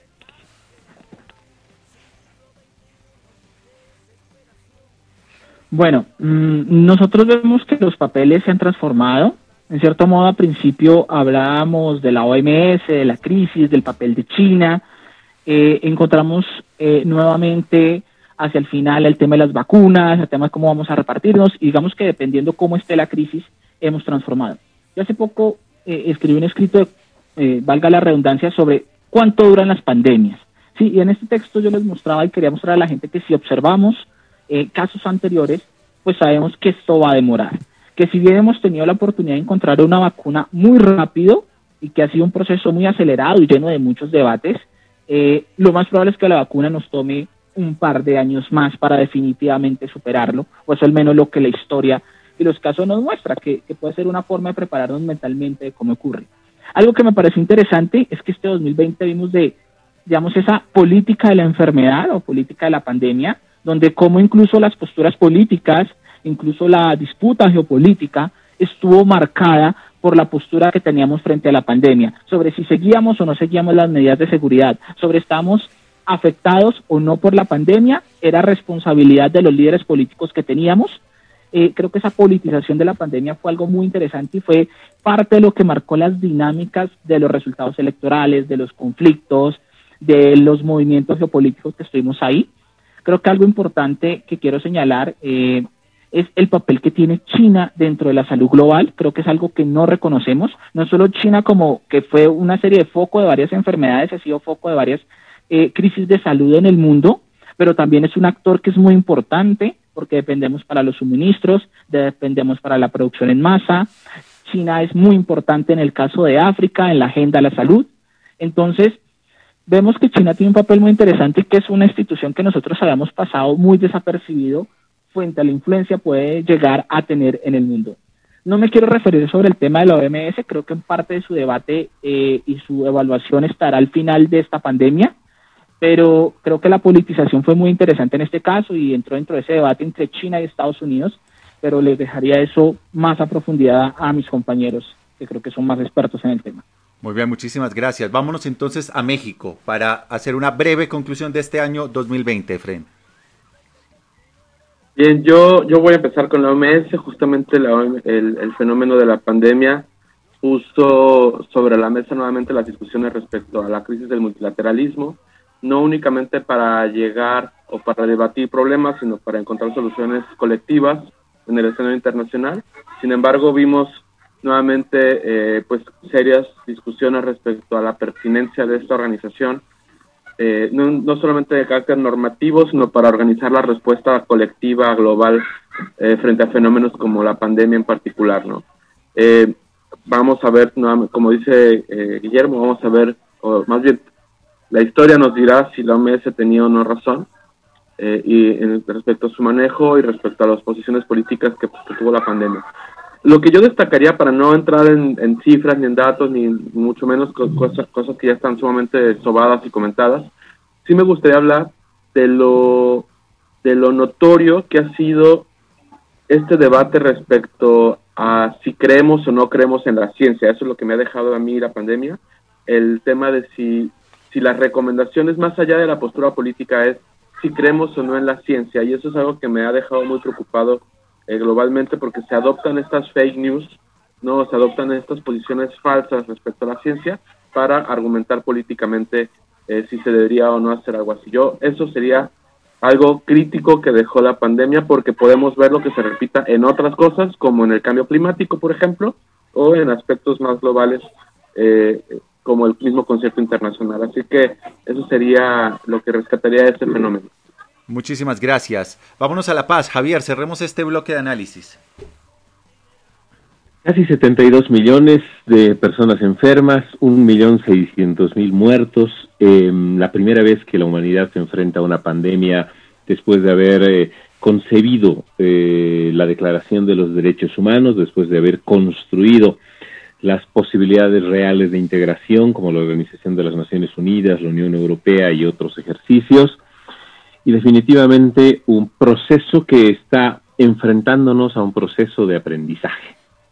Bueno, mmm, nosotros vemos que los papeles se han transformado. En cierto modo, al principio hablábamos de la O M S, de la crisis, del papel de China. Eh, encontramos eh, nuevamente hacia el final el tema de las vacunas, el tema de cómo vamos a repartirnos, y digamos que dependiendo cómo esté la crisis, hemos transformado. Yo hace poco eh, escribí un escrito, eh, valga la redundancia, sobre cuánto duran las pandemias. Sí, y en este texto yo les mostraba y quería mostrar a la gente que si observamos eh, casos anteriores, pues sabemos que esto va a demorar. Que si bien hemos tenido la oportunidad de encontrar una vacuna muy rápido y que ha sido un proceso muy acelerado y lleno de muchos debates, eh, lo más probable es que la vacuna nos tome un par de años más para definitivamente superarlo, o eso al menos lo que la historia y los casos nos muestra, que, que puede ser una forma de prepararnos mentalmente de cómo ocurre. Algo que me parece interesante es que este dos mil veinte vimos de, digamos, esa política de la enfermedad o política de la pandemia, donde como incluso las posturas políticas, incluso la disputa geopolítica estuvo marcada por la postura que teníamos frente a la pandemia, sobre si seguíamos o no seguíamos las medidas de seguridad, sobre estamos afectados o no por la pandemia, era responsabilidad de los líderes políticos que teníamos. Eh, creo que esa politización de la pandemia fue algo muy interesante y fue parte de lo que marcó las dinámicas de los resultados electorales, de los conflictos, de los movimientos geopolíticos que estuvimos ahí. Creo que algo importante que quiero señalar eh, es el papel que tiene China dentro de la salud global. Creo que es algo que no reconocemos. No solo China como que fue una serie de foco de varias enfermedades, ha sido foco de varias eh, crisis de salud en el mundo, pero también es un actor que es muy importante porque dependemos para los suministros, dependemos para la producción en masa. China es muy importante en el caso de África, en la agenda de la salud. Entonces, vemos que China tiene un papel muy interesante y que es una institución que nosotros habíamos pasado muy desapercibido frente a la influencia puede llegar a tener en el mundo. No me quiero referir sobre el tema de la O M S, creo que en parte de su debate eh, y su evaluación estará al final de esta pandemia, pero creo que la politización fue muy interesante en este caso y entró dentro de ese debate entre China y Estados Unidos, pero les dejaría eso más a profundidad a mis compañeros, que creo que son más expertos en el tema. Muy bien, muchísimas gracias. Vámonos entonces a México para hacer una breve conclusión de este año dos mil veinte, Efren. Bien, yo, yo voy a empezar con la O M S. Justamente la O M S, el, el fenómeno de la pandemia puso sobre la mesa nuevamente las discusiones respecto a la crisis del multilateralismo, no únicamente para llegar o para debatir problemas, sino para encontrar soluciones colectivas en el escenario internacional. Sin embargo, vimos nuevamente eh, pues serias discusiones respecto a la pertinencia de esta organización, eh, no, no solamente de carácter normativo, sino para organizar la respuesta colectiva global eh, frente a fenómenos como la pandemia en particular, ¿no? Eh, vamos a ver, como dice eh, Guillermo, vamos a ver, o más bien, la historia nos dirá si la O M S tenía o no razón, eh, y en, respecto a su manejo y respecto a las posiciones políticas que, que tuvo la pandemia. Lo que yo destacaría, para no entrar en, en cifras ni en datos, ni mucho menos cosas, cosas que ya están sumamente sobadas y comentadas, sí me gustaría hablar de lo, de lo notorio que ha sido este debate respecto a si creemos o no creemos en la ciencia. Eso es lo que me ha dejado a mí la pandemia, el tema de si, si las recomendaciones, más allá de la postura política, es si creemos o no en la ciencia, y eso es algo que me ha dejado muy preocupado eh, globalmente, porque se adoptan estas fake news, no, se adoptan estas posiciones falsas respecto a la ciencia para argumentar políticamente eh, si se debería o no hacer algo así. Yo, eso sería algo crítico que dejó la pandemia, porque podemos ver lo que se repita en otras cosas, como en el cambio climático, por ejemplo, o en aspectos más globales, eh, como el mismo concierto internacional. Así que eso sería lo que rescataría de este fenómeno. Muchísimas gracias. Vámonos a La Paz. Javier, cerremos este bloque de análisis. Casi setenta y dos millones de personas enfermas, un millón seiscientos mil muertos. Eh, la primera vez que la humanidad se enfrenta a una pandemia después de haber eh, concebido eh, la Declaración de los Derechos Humanos, después de haber construido las posibilidades reales de integración, como la Organización de las Naciones Unidas, la Unión Europea y otros ejercicios, y definitivamente un proceso que está enfrentándonos a un proceso de aprendizaje.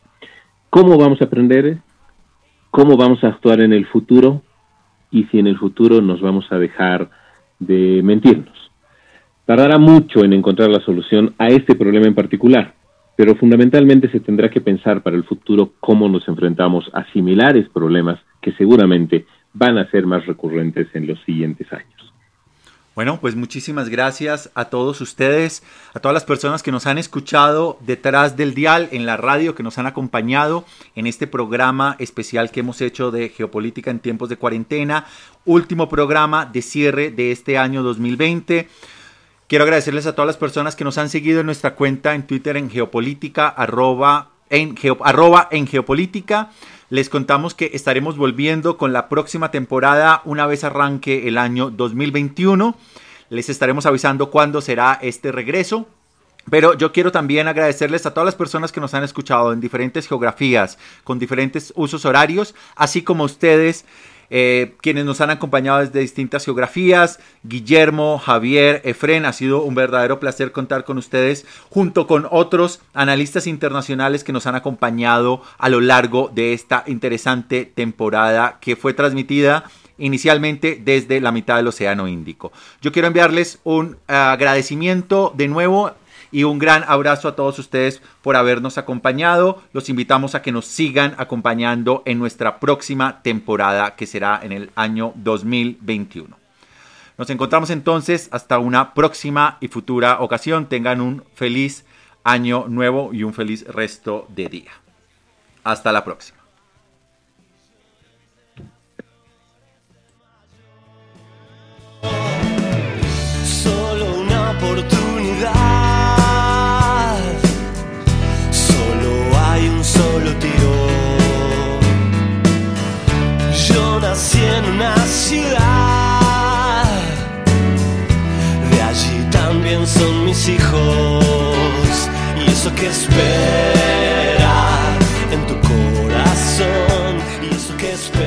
¿Cómo vamos a aprender? ¿Cómo vamos a actuar en el futuro? Y si en el futuro nos vamos a dejar de mentirnos. Tardará mucho en encontrar la solución a este problema en particular, pero fundamentalmente se tendrá que pensar para el futuro cómo nos enfrentamos a similares problemas que seguramente van a ser más recurrentes en los siguientes años. Bueno, pues muchísimas gracias a todos ustedes, a todas las personas que nos han escuchado detrás del dial, en la radio, que nos han acompañado en este programa especial que hemos hecho de Geopolítica en tiempos de cuarentena, último programa de cierre de este año dos mil veinte. Quiero agradecerles a todas las personas que nos han seguido en nuestra cuenta en Twitter en Geopolítica, arroba en, geo, arroba en Geopolítica. Les contamos que estaremos volviendo con la próxima temporada una vez arranque el año dos mil veintiuno. Les estaremos avisando cuándo será este regreso. Pero yo quiero también agradecerles a todas las personas que nos han escuchado en diferentes geografías, con diferentes usos horarios, así como ustedes, eh, quienes nos han acompañado desde distintas geografías. Guillermo, Javier, Efren, ha sido un verdadero placer contar con ustedes, junto con otros analistas internacionales que nos han acompañado a lo largo de esta interesante temporada que fue transmitida inicialmente desde la mitad del Océano Índico. Yo quiero enviarles un agradecimiento de nuevo y un gran abrazo a todos ustedes por habernos acompañado. Los invitamos a que nos sigan acompañando en nuestra próxima temporada, que será en el año dos mil veintiuno. Nos encontramos entonces hasta una próxima y futura ocasión. Tengan un feliz año nuevo y un feliz resto de día. Hasta la próxima. Solo una oportunidad. Solo hay un solo tiro. Yo nací en una ciudad. De allí también son mis hijos. Y eso que espero.